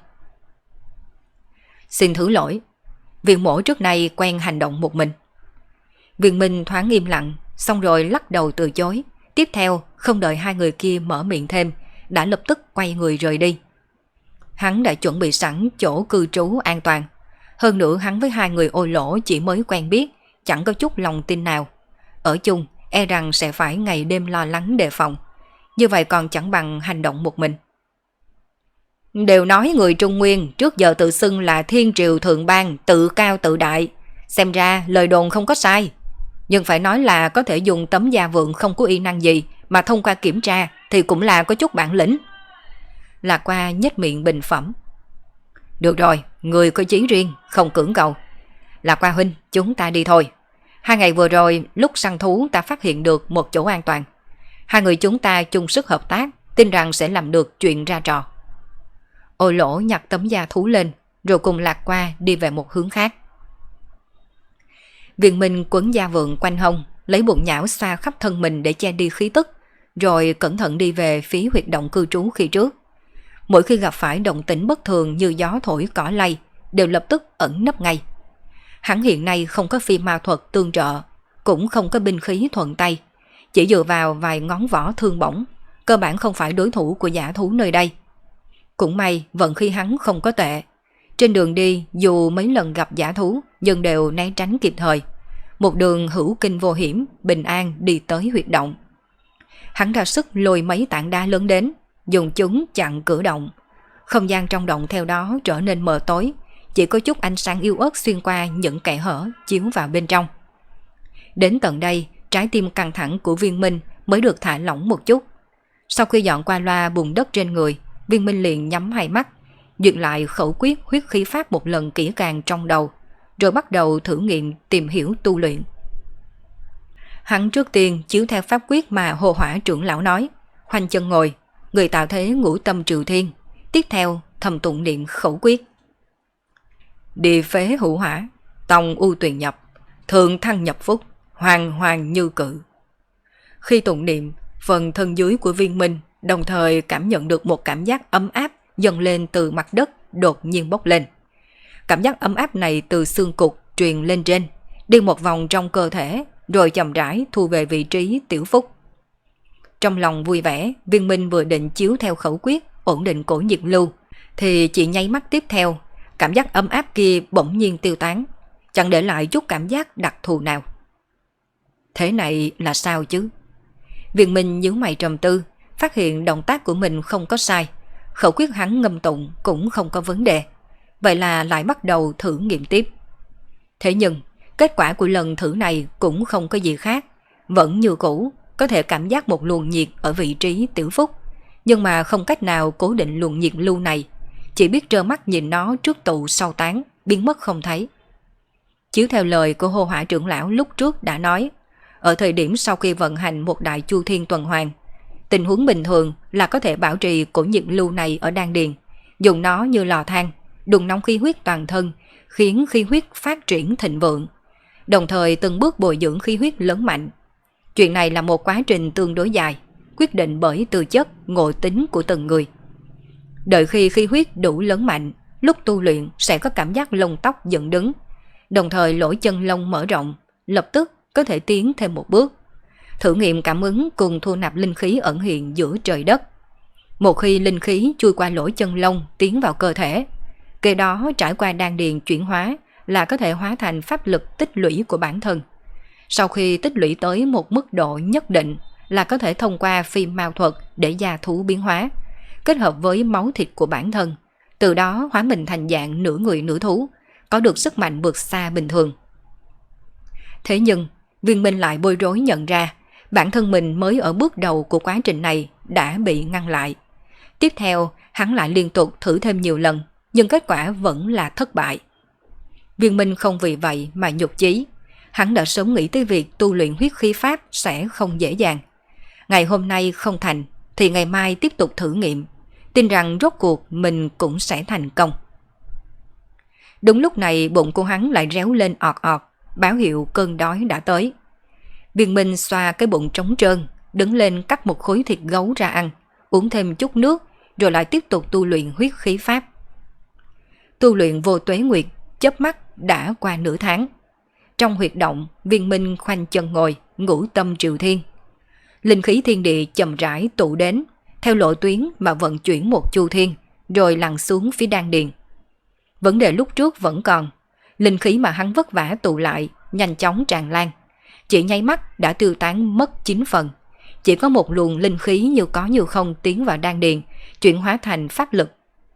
Xin thứ lỗi, Viên mỗ trước nay quen hành động một mình. Viên Minh thoáng im lặng, xong rồi lắc đầu từ chối. Tiếp theo, không đợi hai người kia mở miệng thêm, đã lập tức quay người rời đi. Hắn đã chuẩn bị sẵn chỗ cư trú an toàn. Hơn nữa hắn với hai người Ô Lỗ chỉ mới quen biết, chẳng có chút lòng tin nào. Ở chung, e rằng sẽ phải ngày đêm lo lắng đề phòng. Như vậy còn chẳng bằng hành động một mình. Đều nói người Trung Nguyên trước giờ tự xưng là thiên triều thượng bang, tự cao tự đại. Xem ra lời đồn không có sai. Nhưng phải nói là có thể dùng tấm da vượng không có y năng gì mà thông qua kiểm tra thì cũng là có chút bản lĩnh. Lạc Qua nhếch miệng bình phẩm. Được rồi, người có chí riêng, không cưỡng cầu. Lạc Qua huynh, chúng ta đi thôi. 2 ngày vừa rồi, lúc săn thú ta phát hiện được một chỗ an toàn. Hai người chúng ta chung sức hợp tác, tin rằng sẽ làm được chuyện ra trò. Ô Lỗ nhặt tấm da thú lên, rồi cùng Lạc Qua đi về một hướng khác. Viên Minh quấn da vượng quanh hông, lấy bụng nhão xoa khắp thân mình để che đi khí tức, rồi cẩn thận đi về phía huyệt động cư trú khi trước. Mỗi khi gặp phải động tĩnh bất thường như gió thổi cỏ lay, đều lập tức ẩn nấp ngay. Hắn hiện nay không có phi ma thuật tương trợ, cũng không có binh khí thuận tay, chỉ dựa vào vài ngón võ thương bổng, cơ bản không phải đối thủ của giả thú nơi đây. Cũng may vận khí hắn không có tệ. Trên đường đi dù mấy lần gặp giả thú nhưng đều né tránh kịp thời. Một đường hữu kinh vô hiểm, bình an đi tới huyệt động. Hắn ra sức lôi mấy tảng đá lớn đến, dùng chúng chặn cửa động. Không gian trong động theo đó trở nên mờ tối, chỉ có chút ánh sáng yếu ớt xuyên qua những kẽ hở chiếu vào bên trong. Đến tận đây, trái tim căng thẳng của Viên Minh mới được thả lỏng một chút. Sau khi dọn qua loa bùn đất trên người, Viên Minh liền nhắm hai mắt, dừng lại khẩu quyết huyết khí pháp một lần kỹ càng trong đầu, rồi bắt đầu thử nghiệm tìm hiểu tu luyện. Hắn trước tiên chiếu theo pháp quyết mà Hồ Hỏa trưởng lão nói, khoanh chân ngồi, người tạo thế ngũ tâm trừ thiên, tiếp theo thầm tụng niệm khẩu quyết. Địa phế hữu hỏa, tòng u tuyền nhập, thượng thăng nhập phúc, hoàng hoàng như cự. Khi tụng niệm, phần thân dưới của Viên Minh đồng thời cảm nhận được một cảm giác ấm áp dâng lên từ mặt đất đột nhiên bốc lên. Cảm giác ấm áp này từ xương cục truyền lên trên, đi một vòng trong cơ thể, rồi chậm rãi thu về vị trí tiểu phúc. Trong lòng vui vẻ, Viên Minh vừa định chiếu theo khẩu quyết ổn định cổ nhiệt lưu, thì chỉ nháy mắt tiếp theo, cảm giác ấm áp kia bỗng nhiên tiêu tán, chẳng để lại chút cảm giác đặc thù nào. Thế này là sao chứ? Viên Minh nhíu mày trầm tư, phát hiện động tác của mình không có sai, khẩu quyết hắn ngâm tụng cũng không có vấn đề. Vậy là lại bắt đầu thử nghiệm tiếp. Thế nhưng, kết quả của lần thử này cũng không có gì khác, vẫn như cũ, có thể cảm giác một luồng nhiệt ở vị trí tiểu phúc, nhưng mà không cách nào cố định luồng nhiệt lưu này, chỉ biết trơ mắt nhìn nó trước tụ sau tán, biến mất không thấy. Chiếu theo lời của Hồ Hỏa trưởng lão lúc trước đã nói, ở thời điểm sau khi vận hành một đại chu thiên tuần hoàn, tình huống bình thường là có thể bảo trì cổ nhiệt lưu này ở đan điền, dùng nó như lò than, đun nóng khí huyết toàn thân, khiến khí huyết phát triển thịnh vượng, đồng thời từng bước bồi dưỡng khí huyết lớn mạnh. Chuyện này là một quá trình tương đối dài, quyết định bởi tư chất, ngộ tính của từng người. Đợi khi khí huyết đủ lớn mạnh, lúc tu luyện sẽ có cảm giác lông tóc dựng đứng, đồng thời lỗ chân lông mở rộng, lập tức có thể tiến thêm một bước. Thử nghiệm cảm ứng cùng thu nạp linh khí ẩn hiện giữa trời đất. Một khi linh khí chui qua lỗ chân lông tiến vào cơ thể, kế đó trải qua đan điền chuyển hóa là có thể hóa thành pháp lực tích lũy của bản thân. Sau khi tích lũy tới một mức độ nhất định là có thể thông qua phi mao thuật để gia thú biến hóa, kết hợp với máu thịt của bản thân, từ đó hóa mình thành dạng nửa người nửa thú, có được sức mạnh vượt xa bình thường. Thế nhưng, Viên Minh lại bối rối nhận ra, bản thân mình mới ở bước đầu của quá trình này đã bị ngăn lại. Tiếp theo, hắn lại liên tục thử thêm nhiều lần, nhưng kết quả vẫn là thất bại. Viên Minh không vì vậy mà nhục chí. Hắn đã sớm nghĩ tới việc tu luyện huyết khí pháp sẽ không dễ dàng. Ngày hôm nay không thành, thì ngày mai tiếp tục thử nghiệm, tin rằng rốt cuộc mình cũng sẽ thành công. Đúng lúc này bụng của hắn lại réo lên ọt ọt, báo hiệu cơn đói đã tới. Viên Minh xoa cái bụng trống trơn, đứng lên cắt một khối thịt gấu ra ăn, uống thêm chút nước, rồi lại tiếp tục tu luyện huyết khí pháp. Tu luyện vô tuế nguyệt, chớp mắt đã qua nửa tháng. Trong huyệt động, Viên Minh khoanh chân ngồi, ngũ tâm triều thiên. Linh khí thiên địa chậm rãi tụ đến, theo lộ tuyến mà vận chuyển một chu thiên, rồi lặn xuống phía đan điền. Vấn đề lúc trước vẫn còn, linh khí mà hắn vất vả tụ lại, nhanh chóng tràn lan. Chỉ nháy mắt đã tiêu tán mất 9 phần. Chỉ có một luồng linh khí như có như không tiến vào đan điền, chuyển hóa thành pháp lực.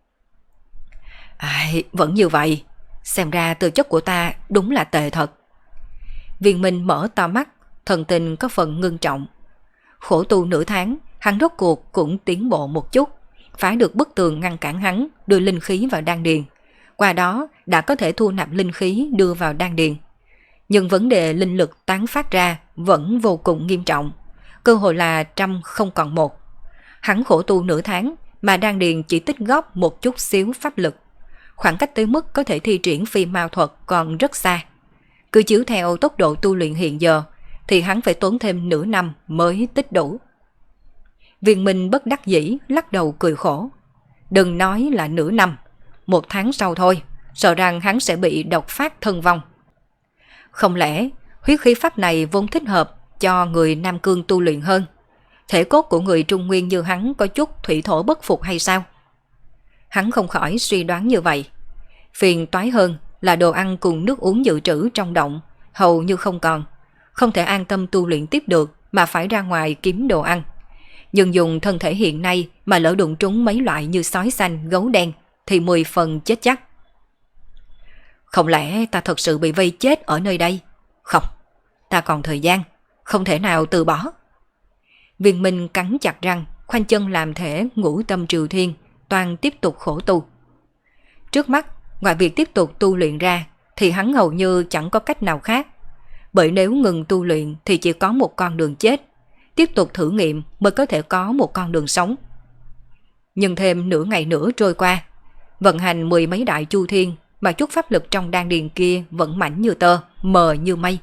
Vẫn như vậy, xem ra tư chất của ta đúng là tệ thật. Viên Minh mở to mắt, thần tình có phần ngưng trọng. Khổ tu nửa tháng, hắn rốt cuộc cũng tiến bộ một chút, phá được bức tường ngăn cản hắn đưa linh khí vào đan điền. Qua đó đã có thể thu nạp linh khí đưa vào đan điền. Nhưng vấn đề linh lực tán phát ra vẫn vô cùng nghiêm trọng, cơ hội là trăm không còn một. Hắn khổ tu nửa tháng mà đan điền chỉ tích góp một chút xíu pháp lực. Khoảng cách tới mức có thể thi triển phi mao thuật còn rất xa. Cứ chiếu theo tốc độ tu luyện hiện giờ thì hắn phải tốn thêm nửa năm mới tích đủ. Viên Minh bất đắc dĩ lắc đầu cười khổ. Đừng nói là nửa năm, 1 tháng sau thôi, sợ rằng hắn sẽ bị độc phát thân vong. Không lẽ huyết khí pháp này vốn thích hợp cho người Nam Cương tu luyện hơn? Thể cốt của người Trung Nguyên như hắn có chút thủy thổ bất phục hay sao? Hắn không khỏi suy đoán như vậy. Phiền toái hơn là đồ ăn cùng nước uống dự trữ trong động hầu như không còn, không thể an tâm tu luyện tiếp được mà phải ra ngoài kiếm đồ ăn. Nhưng dùng thân thể hiện nay mà lỡ đụng trúng mấy loại như sói xanh, gấu đen thì 10 phần chết chắc. Không lẽ ta thật sự bị vây chết ở nơi đây? Không, ta còn thời gian, không thể nào từ bỏ. Viên Minh cắn chặt răng, khoanh chân làm thể ngũ tâm triều thiên, toàn tiếp tục khổ tu. Trước mắt, ngoài việc tiếp tục tu luyện ra, thì hắn hầu như chẳng có cách nào khác. Bởi nếu ngừng tu luyện thì chỉ có một con đường chết, tiếp tục thử nghiệm mới có thể có một con đường sống. Nhưng thêm nửa ngày nữa trôi qua, vận hành 10 mấy đại chu thiên mà chút pháp lực trong đan điền kia vẫn mảnh như tơ, mờ như mây.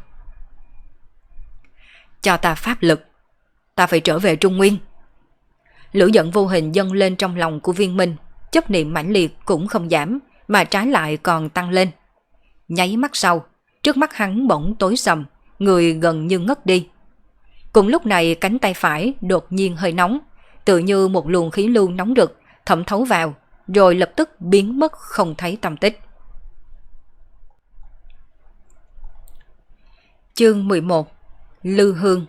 Cho ta pháp lực, ta phải trở về Trung Nguyên. Lửa giận vô hình dâng lên trong lòng của Viên Minh, chấp niệm mãnh liệt cũng không giảm, mà trái lại còn tăng lên. Nháy mắt sau, trước mắt hắn bỗng tối sầm, người gần như ngất đi. Cùng lúc này cánh tay phải đột nhiên hơi nóng, tự như một luồng khí lưu nóng rực thẩm thấu vào, rồi lập tức biến mất không thấy tăm tích. Chương 11. Lư Hương.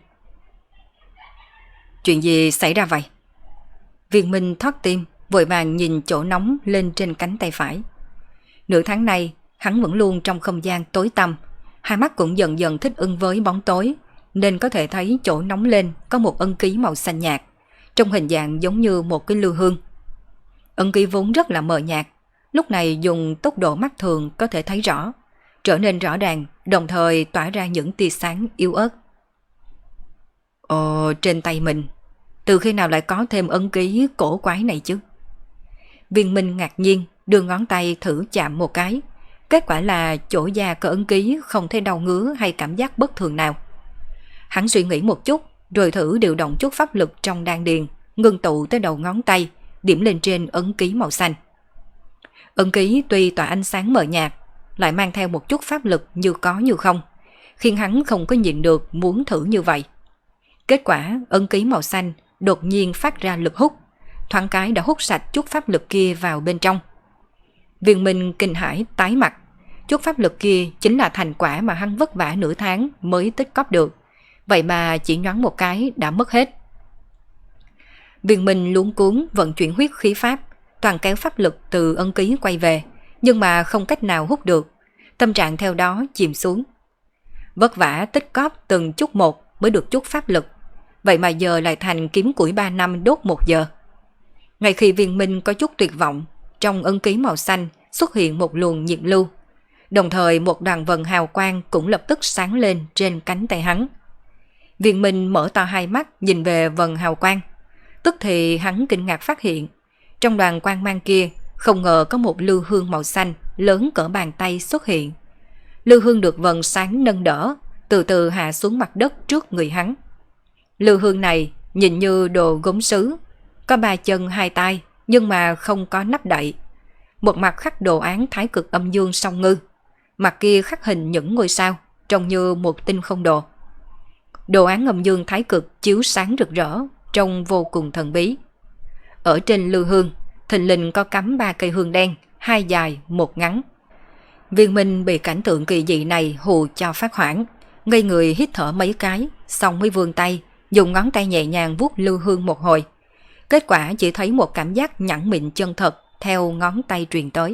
Chuyện gì xảy ra vậy? Viên Minh thoát tim, vội vàng nhìn chỗ nóng lên trên cánh tay phải. Nửa tháng nay, hắn vẫn luôn trong không gian tối tăm, hai mắt cũng dần dần thích ứng với bóng tối, nên có thể thấy chỗ nóng lên có một ấn ký màu xanh nhạt, trong hình dạng giống như một cái lư hương. Ấn ký vốn rất là mờ nhạt, lúc này dùng tốc độ mắt thường có thể thấy rõ, trở nên rõ ràng, đồng thời tỏa ra những tia sáng yếu ớt. Trên tay mình, từ khi nào lại có thêm ấn ký cổ quái này chứ? Viên Minh ngạc nhiên, đưa ngón tay thử chạm một cái. Kết quả là chỗ da có ấn ký không thấy đau ngứa hay cảm giác bất thường nào. Hắn suy nghĩ một chút, rồi thử điều động chút pháp lực trong đan điền, ngưng tụ tới đầu ngón tay, điểm lên trên ấn ký màu xanh. Ấn ký tuy tỏa ánh sáng mờ nhạt, lại mang theo một chút pháp lực như có như không, khiến hắn không có nhịn được muốn thử như vậy. Kết quả ấn ký màu xanh đột nhiên phát ra lực hút, thoáng cái đã hút sạch chút pháp lực kia vào bên trong. Viên Minh kinh hãi tái mặt, chút pháp lực kia chính là thành quả mà hắn vất vả nửa tháng mới tích cóp được, vậy mà chỉ nhoáng một cái đã mất hết. Viên Minh luống cuống vận chuyển huyết khí pháp, toàn kéo pháp lực từ ân ký quay về, nhưng mà không cách nào hút được, tâm trạng theo đó chìm xuống. Vất vả tích cóp từng chút một mới được chút pháp lực, vậy mà giờ lại thành kiếm củi 3 năm đốt 1 giờ. Ngay khi Viên Minh có chút tuyệt vọng, trong ân ký màu xanh xuất hiện một luồng nhiệt lưu, đồng thời một đoàn vần hào quang cũng lập tức sáng lên trên cánh tay hắn. Viên Minh mở to hai mắt nhìn về vần hào quang, tức thì hắn kinh ngạc phát hiện, trong đoàn quang mang kia không ngờ có một lư hương màu xanh lớn cỡ bàn tay xuất hiện. Lư hương được vần sáng nâng đỡ, từ từ hạ xuống mặt đất trước người hắn. Lư hương này nhìn như đồ gốm sứ, có 3 chân 2 tay nhưng mà không có nắp đậy. Một mặt khắc đồ án thái cực âm dương song ngư, mặt kia khắc hình những ngôi sao, trông như một tinh không đồ. Đồ án âm dương thái cực chiếu sáng rực rỡ, trông vô cùng thần bí. Ở trên lư hương, thình lình có cắm 3 cây hương đen, 2 dài, 1 ngắn. Viên Minh bị cảnh tượng kỳ dị này hù cho phát hoảng, ngây người hít thở mấy cái, xong mới vươn tay, dùng ngón tay nhẹ nhàng vuốt lư hương một hồi. Kết quả chỉ thấy một cảm giác nhẵn mịn chân thật theo ngón tay truyền tới.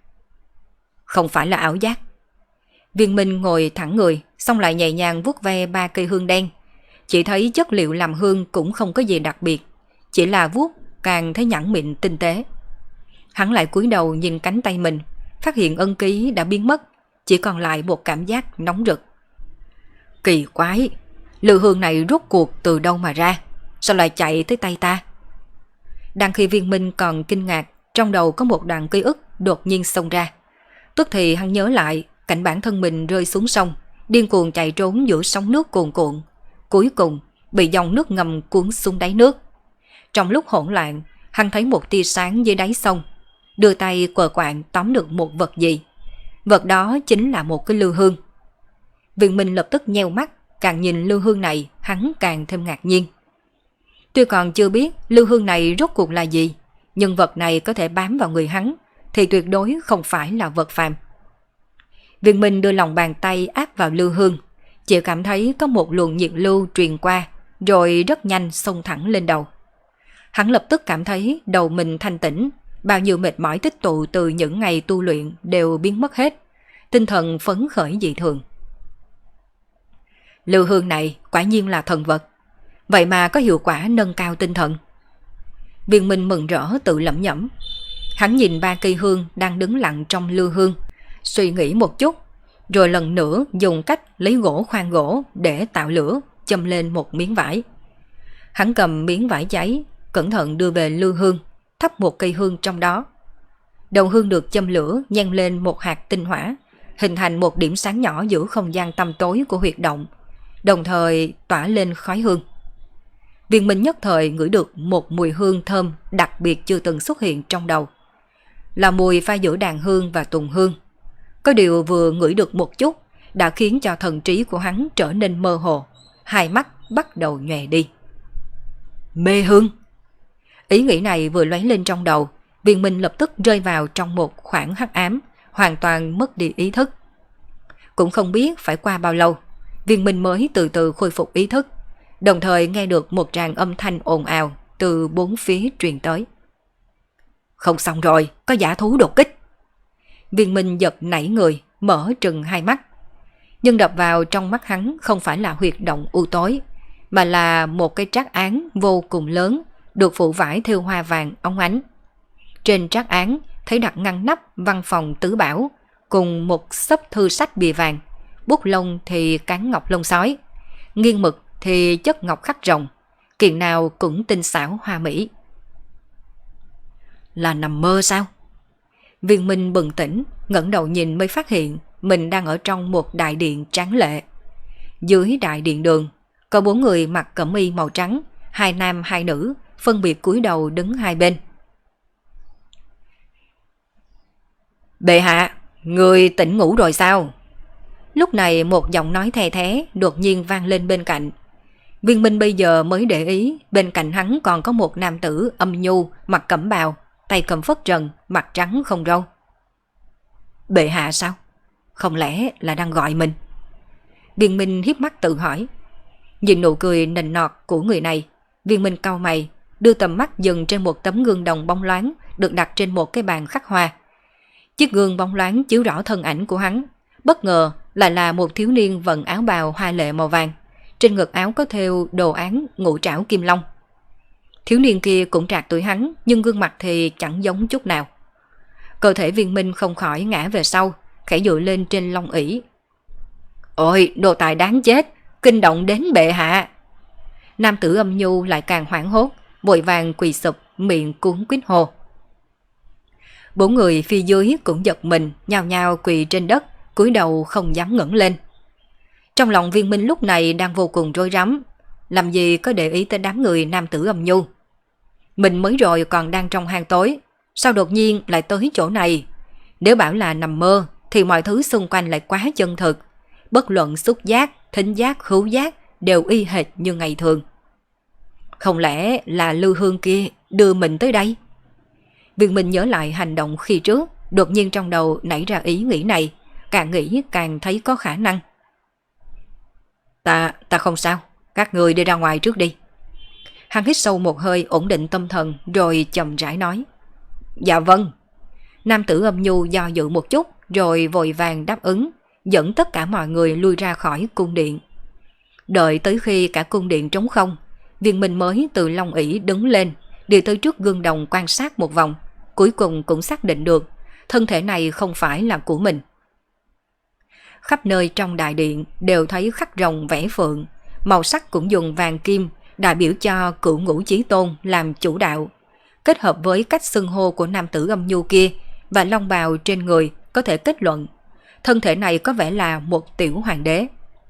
Không phải là ảo giác. Viên Minh ngồi thẳng người, xong lại nhẹ nhàng vuốt ve 3 cây hương đen. Chỉ thấy chất liệu làm hương cũng không có gì đặc biệt, chỉ là vuốt càng thấy nhẵn mịn tinh tế. Hắn lại cúi đầu nhìn cánh tay mình, phát hiện ân ký đã biến mất, chỉ còn lại một cảm giác nóng rực. Kỳ quái, lư hương này rốt cuộc từ đâu mà ra, sao lại chạy tới tay ta? Đang khi Viên Minh còn kinh ngạc, trong đầu có một đoạn ký ức đột nhiên xông ra. Tức thì hắn nhớ lại cảnh bản thân mình rơi xuống sông, điên cuồng chạy trốn giữa sóng nước cuồn cuộn, cuối cùng bị dòng nước ngầm cuốn xuống đáy nước. Trong lúc hỗn loạn, hắn thấy một tia sáng dưới đáy sông, đưa tay quờ quạng tóm được một vật gì. Vật đó chính là một cái lư hương. Viên Minh lập tức nheo mắt, càng nhìn lư hương này hắn càng thêm ngạc nhiên. Tuy còn chưa biết lư hương này rốt cuộc là gì, nhưng vật này có thể bám vào người hắn thì tuyệt đối không phải là vật phàm. Viên Minh đưa lòng bàn tay áp vào lư hương, chỉ cảm thấy có một luồng nhiệt lưu truyền qua, rồi rất nhanh xông thẳng lên đầu. Hắn lập tức cảm thấy đầu mình thanh tĩnh, bao nhiêu mệt mỏi tích tụ từ những ngày tu luyện đều biến mất hết, tinh thần phấn khởi dị thường. Lư hương này quả nhiên là thần vật, vậy mà có hiệu quả nâng cao tinh thần. Viên Minh mừng rỡ tự lẩm nhẩm. Hắn nhìn 3 cây hương đang đứng lặng trong lư hương, suy nghĩ một chút, rồi lần nữa dùng cách lấy gỗ khoan gỗ để tạo lửa, châm lên một miếng vải. Hắn cầm miếng vải cháy, cẩn thận đưa về lư hương, thắp một cây hương trong đó. Đầu hương được châm lửa nhen lên một hạt tinh hỏa, hình thành một điểm sáng nhỏ giữa không gian tăm tối của huyệt động, đồng thời tỏa lên khói hương. Viên Minh nhất thời ngửi được một mùi hương thơm đặc biệt chưa từng xuất hiện trong đầu, là mùi pha giữa đàn hương và tùng hương. Có điều vừa ngửi được một chút đã khiến cho thần trí của hắn trở nên mơ hồ, hai mắt bắt đầu nhòe đi. Mê hương! Ý nghĩ này vừa lóe lên trong đầu, Viên Minh lập tức rơi vào trong một khoảng hắc ám, hoàn toàn mất đi ý thức. Cũng không biết phải qua bao lâu, Viên Minh mới từ từ khôi phục ý thức, đồng thời nghe được một tràng âm thanh ồn ào từ bốn phía truyền tới. Không xong rồi, có dã thú đột kích. Viên Minh giật nảy người, mở trừng hai mắt. Nhưng đập vào trong mắt hắn không phải là huyệt động u tối, mà là một cái trác án vô cùng lớn, được phủ vải thêu hoa vàng óng ánh. Trên trác án thấy đặt ngăn nắp văn phòng tứ bảo, cùng một xấp thư sách bìa vàng, bút lông thì cán ngọc lông sói, nghiêng mực thì chất ngọc khắc rồng, kiện nào cũng tinh xảo hoa mỹ. Là nằm mơ sao? Viên Minh bừng tỉnh, ngẩng đầu nhìn mới phát hiện mình đang ở trong một đại điện tráng lệ. Dưới đại điện đường có 4 người mặc cẩm y màu trắng, 2 nam 2 nữ, phân biệt cúi đầu đứng hai bên. Bệ hạ, người tỉnh ngủ rồi sao? Lúc này một giọng nói the thé đột nhiên vang lên bên cạnh. Viên Minh bây giờ mới để ý bên cạnh hắn còn có một nam tử âm nhu, mặc cẩm bào, tay cầm phất trần, mặt trắng không râu. Bệ hạ sao? Không lẽ là đang gọi mình? Viên Minh hiếp mắt tự hỏi. Nhìn nụ cười nịnh nọt của người này, Viên Minh cau mày, đưa tầm mắt dừng trên một tấm gương đồng bóng loáng được đặt trên một cái bàn khắc hoa. Chiếc gương bóng loáng chiếu rõ thân ảnh của hắn, bất ngờ lại là một thiếu niên vận áo bào hoa lệ màu vàng, trên ngực áo có thêu đồ án ngũ trảo kim long. Thiếu niên kia cũng trạc tuổi hắn, nhưng gương mặt thì chẳng giống chút nào. Cơ thể Viên Minh không khỏi ngã về sau, khẽ dựa lên trên long ỷ. Ôi, đồ tài đáng chết, kinh động đến bệ hạ. Nam tử âm nhu lại càng hoảng hốt, vội vàng quỳ sụp, miệng cuốn quýt hô. Bốn người phía dưới cũng giật mình, nhao nhao quỳ trên đất, cúi đầu không dám ngẩng lên. Trong lòng Viên Minh lúc này đang vô cùng rối rắm, làm gì có để ý tới đám người nam tử âm nhu. Mình mới rồi còn đang trong hang tối, sao đột nhiên lại tới chỗ này? Nếu bảo là nằm mơ thì mọi thứ xung quanh lại quá chân thực, bất luận xúc giác, thính giác, khứu giác đều y hệt như ngày thường. Không lẽ là Lưu Hương kia đưa mình tới đây? Viên Minh nhớ lại hành động khi trước, đột nhiên trong đầu nảy ra ý nghĩ này, càng nghĩ càng thấy có khả năng. Ta không sao, các người đi ra ngoài trước đi. Hắn hít sâu một hơi ổn định tâm thần rồi chậm rãi nói. Dạ vâng. Nam tử âm nhu do dự một chút rồi vội vàng đáp ứng, dẫn tất cả mọi người lui ra khỏi cung điện. Đợi tới khi cả cung điện trống không, Viên Minh mới từ long ỷ đứng lên, đi tới trước gương đồng quan sát một vòng, cuối cùng cũng xác định được thân thể này không phải là của mình. Khắp nơi trong đại điện đều thấy khắc rồng vẽ phượng, màu sắc cũng dùng vàng kim, đại biểu cho Cửu Ngũ Chí Tôn làm chủ đạo. Kết hợp với cách xưng hô của nam tử âm nhu kia và long bào trên người có thể kết luận, thân thể này có vẻ là một tiểu hoàng đế.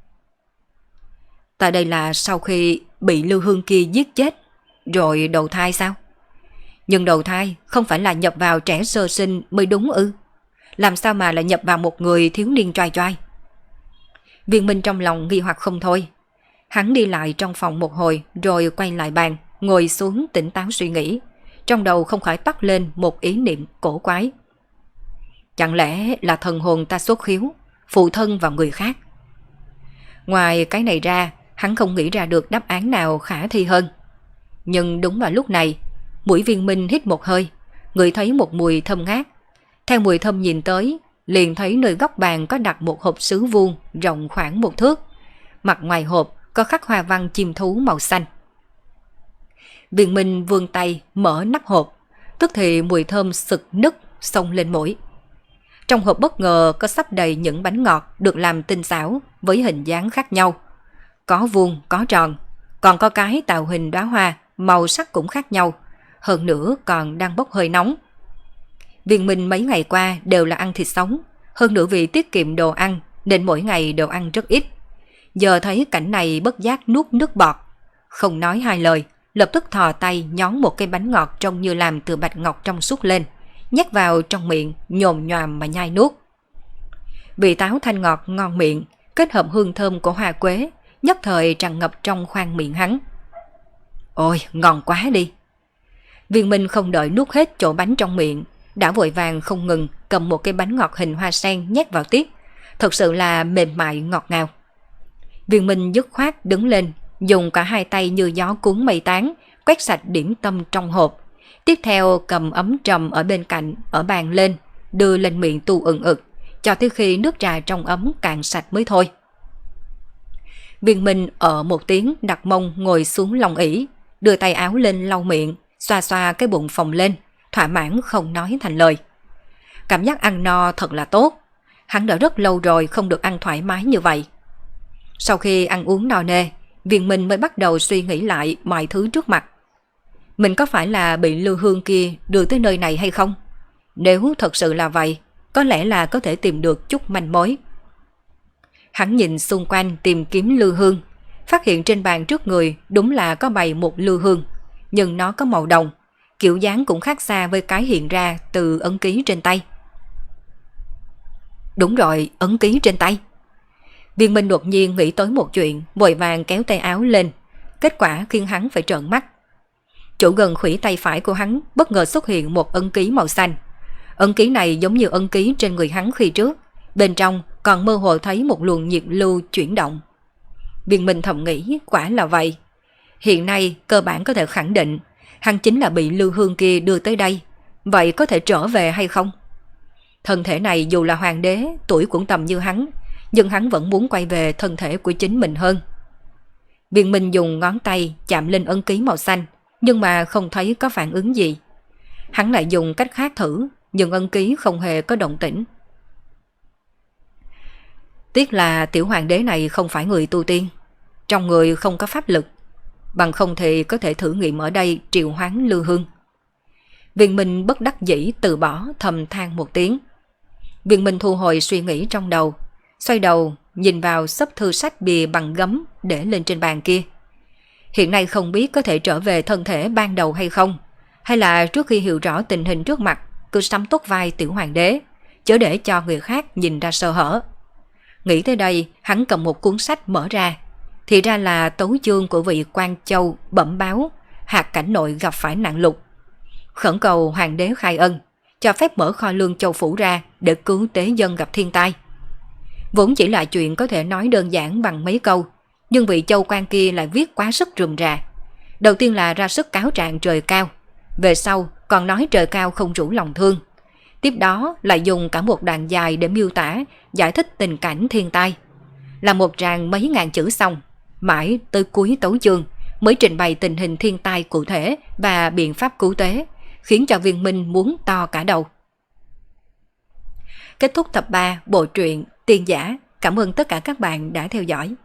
Tại đây là sau khi bị Lưu Hương kia giết chết, rồi đầu thai sao? Nhưng đầu thai không phải là nhập vào trẻ sơ sinh mới đúng ư? Làm sao mà lại nhập vào một người thiếu niên choai choai? Viên Minh trong lòng nghi hoặc không thôi. Hắn đi lại trong phòng một hồi rồi quay lại bàn, ngồi xuống tỉnh táo suy nghĩ. Trong đầu không khỏi toát lên một ý niệm cổ quái. Chẳng lẽ là thần hồn ta xuất khiếu, phụ thân vào người khác? Ngoài cái này ra, hắn không nghĩ ra được đáp án nào khả thi hơn. Nhưng đúng vào lúc này, mũi Viên Minh hít một hơi, ngửi thấy một mùi thơm ngát. Theo mùi thơm nhìn tới, liền thấy nơi góc bàn có đặt một hộp sứ vuông rộng khoảng 1 thước. Mặt ngoài hộp có khắc hoa văn chim thú màu xanh. Viên Minh vươn tay mở nắp hộp, tức thì mùi thơm sực nức xông lên mũi. Trong hộp bất ngờ có sắp đầy những bánh ngọt được làm tinh xảo với hình dáng khác nhau. Có vuông, có tròn, còn có cái tạo hình đóa hoa, màu sắc cũng khác nhau, hơn nữa còn đang bốc hơi nóng. Viên Minh mấy ngày qua đều là ăn thịt sống, hơn nữa vì tiết kiệm đồ ăn nên mỗi ngày đồ ăn rất ít. Giờ thấy cảnh này bất giác nuốt nước bọt, không nói hai lời, lập tức thò tay nhón một cái bánh ngọt trông như làm từ bạch ngọc trong suốt lên, nhét vào trong miệng, nhồm nhoàm mà nhai nuốt. Vị táo thanh ngọt ngon miệng, kết hợp hương thơm của hoa quế, nhất thời tràn ngập trong khoang miệng hắn. Ôi, ngon quá đi! Viên Minh không đợi nuốt hết chỗ bánh trong miệng, đã vội vàng không ngừng cầm một cái bánh ngọt hình hoa sen nhét vào tiếp, thật sự là mềm mại ngọt ngào. Viên Minh dứt khoát đứng lên, dùng cả hai tay như gió cuốn mây tán, quét sạch điểm tâm trong hộp. Tiếp theo cầm ấm trầm ở bên cạnh, ở bàn lên, đưa lên miệng tu ừng ực, cho tới khi nước trà trong ấm cạn sạch mới thôi. Viên Minh ở một tiếng đặt mông ngồi xuống long ỷ, đưa tay áo lên lau miệng, xoa xoa cái bụng phồng lên, thỏa mãn không nói thành lời. Cảm giác ăn no thật là tốt, hắn đã rất lâu rồi không được ăn thoải mái như vậy. Sau khi ăn uống no nê, Viên Minh mới bắt đầu suy nghĩ lại mọi thứ trước mặt. Mình có phải là bị Lưu Hương kia đưa tới nơi này hay không? Nếu thật sự là vậy, có lẽ là có thể tìm được chút manh mối. Hắn nhìn xung quanh tìm kiếm Lưu Hương, phát hiện trên bàn trước người đúng là có bày một Lưu Hương, nhưng nó có màu đồng, kiểu dáng cũng khác xa với cái hiện ra từ ấn ký trên tay. Đúng rồi, ấn ký trên tay. Viên Minh đột nhiên nghĩ tới một chuyện, vội vàng kéo tay áo lên, kết quả khiến hắn phải trợn mắt. Chỗ gần khuỷu tay phải của hắn bất ngờ xuất hiện một ấn ký màu xanh. Ấn ký này giống như ấn ký trên người hắn khi trước, bên trong còn mơ hồ thấy một luồng nhiệt lưu chuyển động. Viên Minh thầm nghĩ quả là vậy. Hiện nay cơ bản có thể khẳng định hắn chính là bị Lưu Hương kia đưa tới đây. Vậy có thể trở về hay không? Thân thể này dù là hoàng đế, tuổi cũng tầm như hắn, nhưng hắn vẫn muốn quay về thân thể của chính mình hơn. Viên Minh dùng ngón tay chạm lên ấn ký màu xanh, nhưng mà không thấy có phản ứng gì. Hắn lại dùng cách khác thử, nhưng ấn ký không hề có động tĩnh. Tiếc là tiểu hoàng đế này không phải người tu tiên, trong người không có pháp lực, bằng không thì có thể thử nghiệm ở đây triệu hoán Lưu Hương. Viên Minh bất đắc dĩ từ bỏ, thầm than một tiếng. Viên Minh thu hồi suy nghĩ trong đầu, xoay đầu nhìn vào xấp thư sách bìa bằng gấm để lên trên bàn kia. Hiện nay không biết có thể trở về thân thể ban đầu hay không, hay là trước khi hiểu rõ tình hình trước mặt cứ sắm tốt vai tiểu hoàng đế, chớ để cho người khác nhìn ra sơ hở. Nghĩ tới đây, hắn cầm một cuốn sách mở ra, thì ra là tấu chương của vị Quan Châu bẩm báo hạt cảnh nội gặp phải nạn lụt, khẩn cầu hoàng đế khai ân, cho phép mở kho lương châu phủ ra để cứu tế dân gặp thiên tai. Vốn chỉ là chuyện có thể nói đơn giản bằng mấy câu, nhưng vị châu quan kia lại viết quá sức rườm rà. Đầu tiên là ra sức cáo trạng trời cao, về sau còn nói trời cao không rủ lòng thương. Tiếp đó lại dùng cả một đoạn dài để miêu tả, giải thích tình cảnh thiên tai. Là một tràng mấy ngàn chữ xong, mãi tới cuối tấu chương mới trình bày tình hình thiên tai cụ thể và biện pháp cứu tế, khiến cho Viên Minh muốn to cả đầu. Kết thúc tập 3 bộ truyện Tiên Giả. Cảm ơn tất cả các bạn đã theo dõi.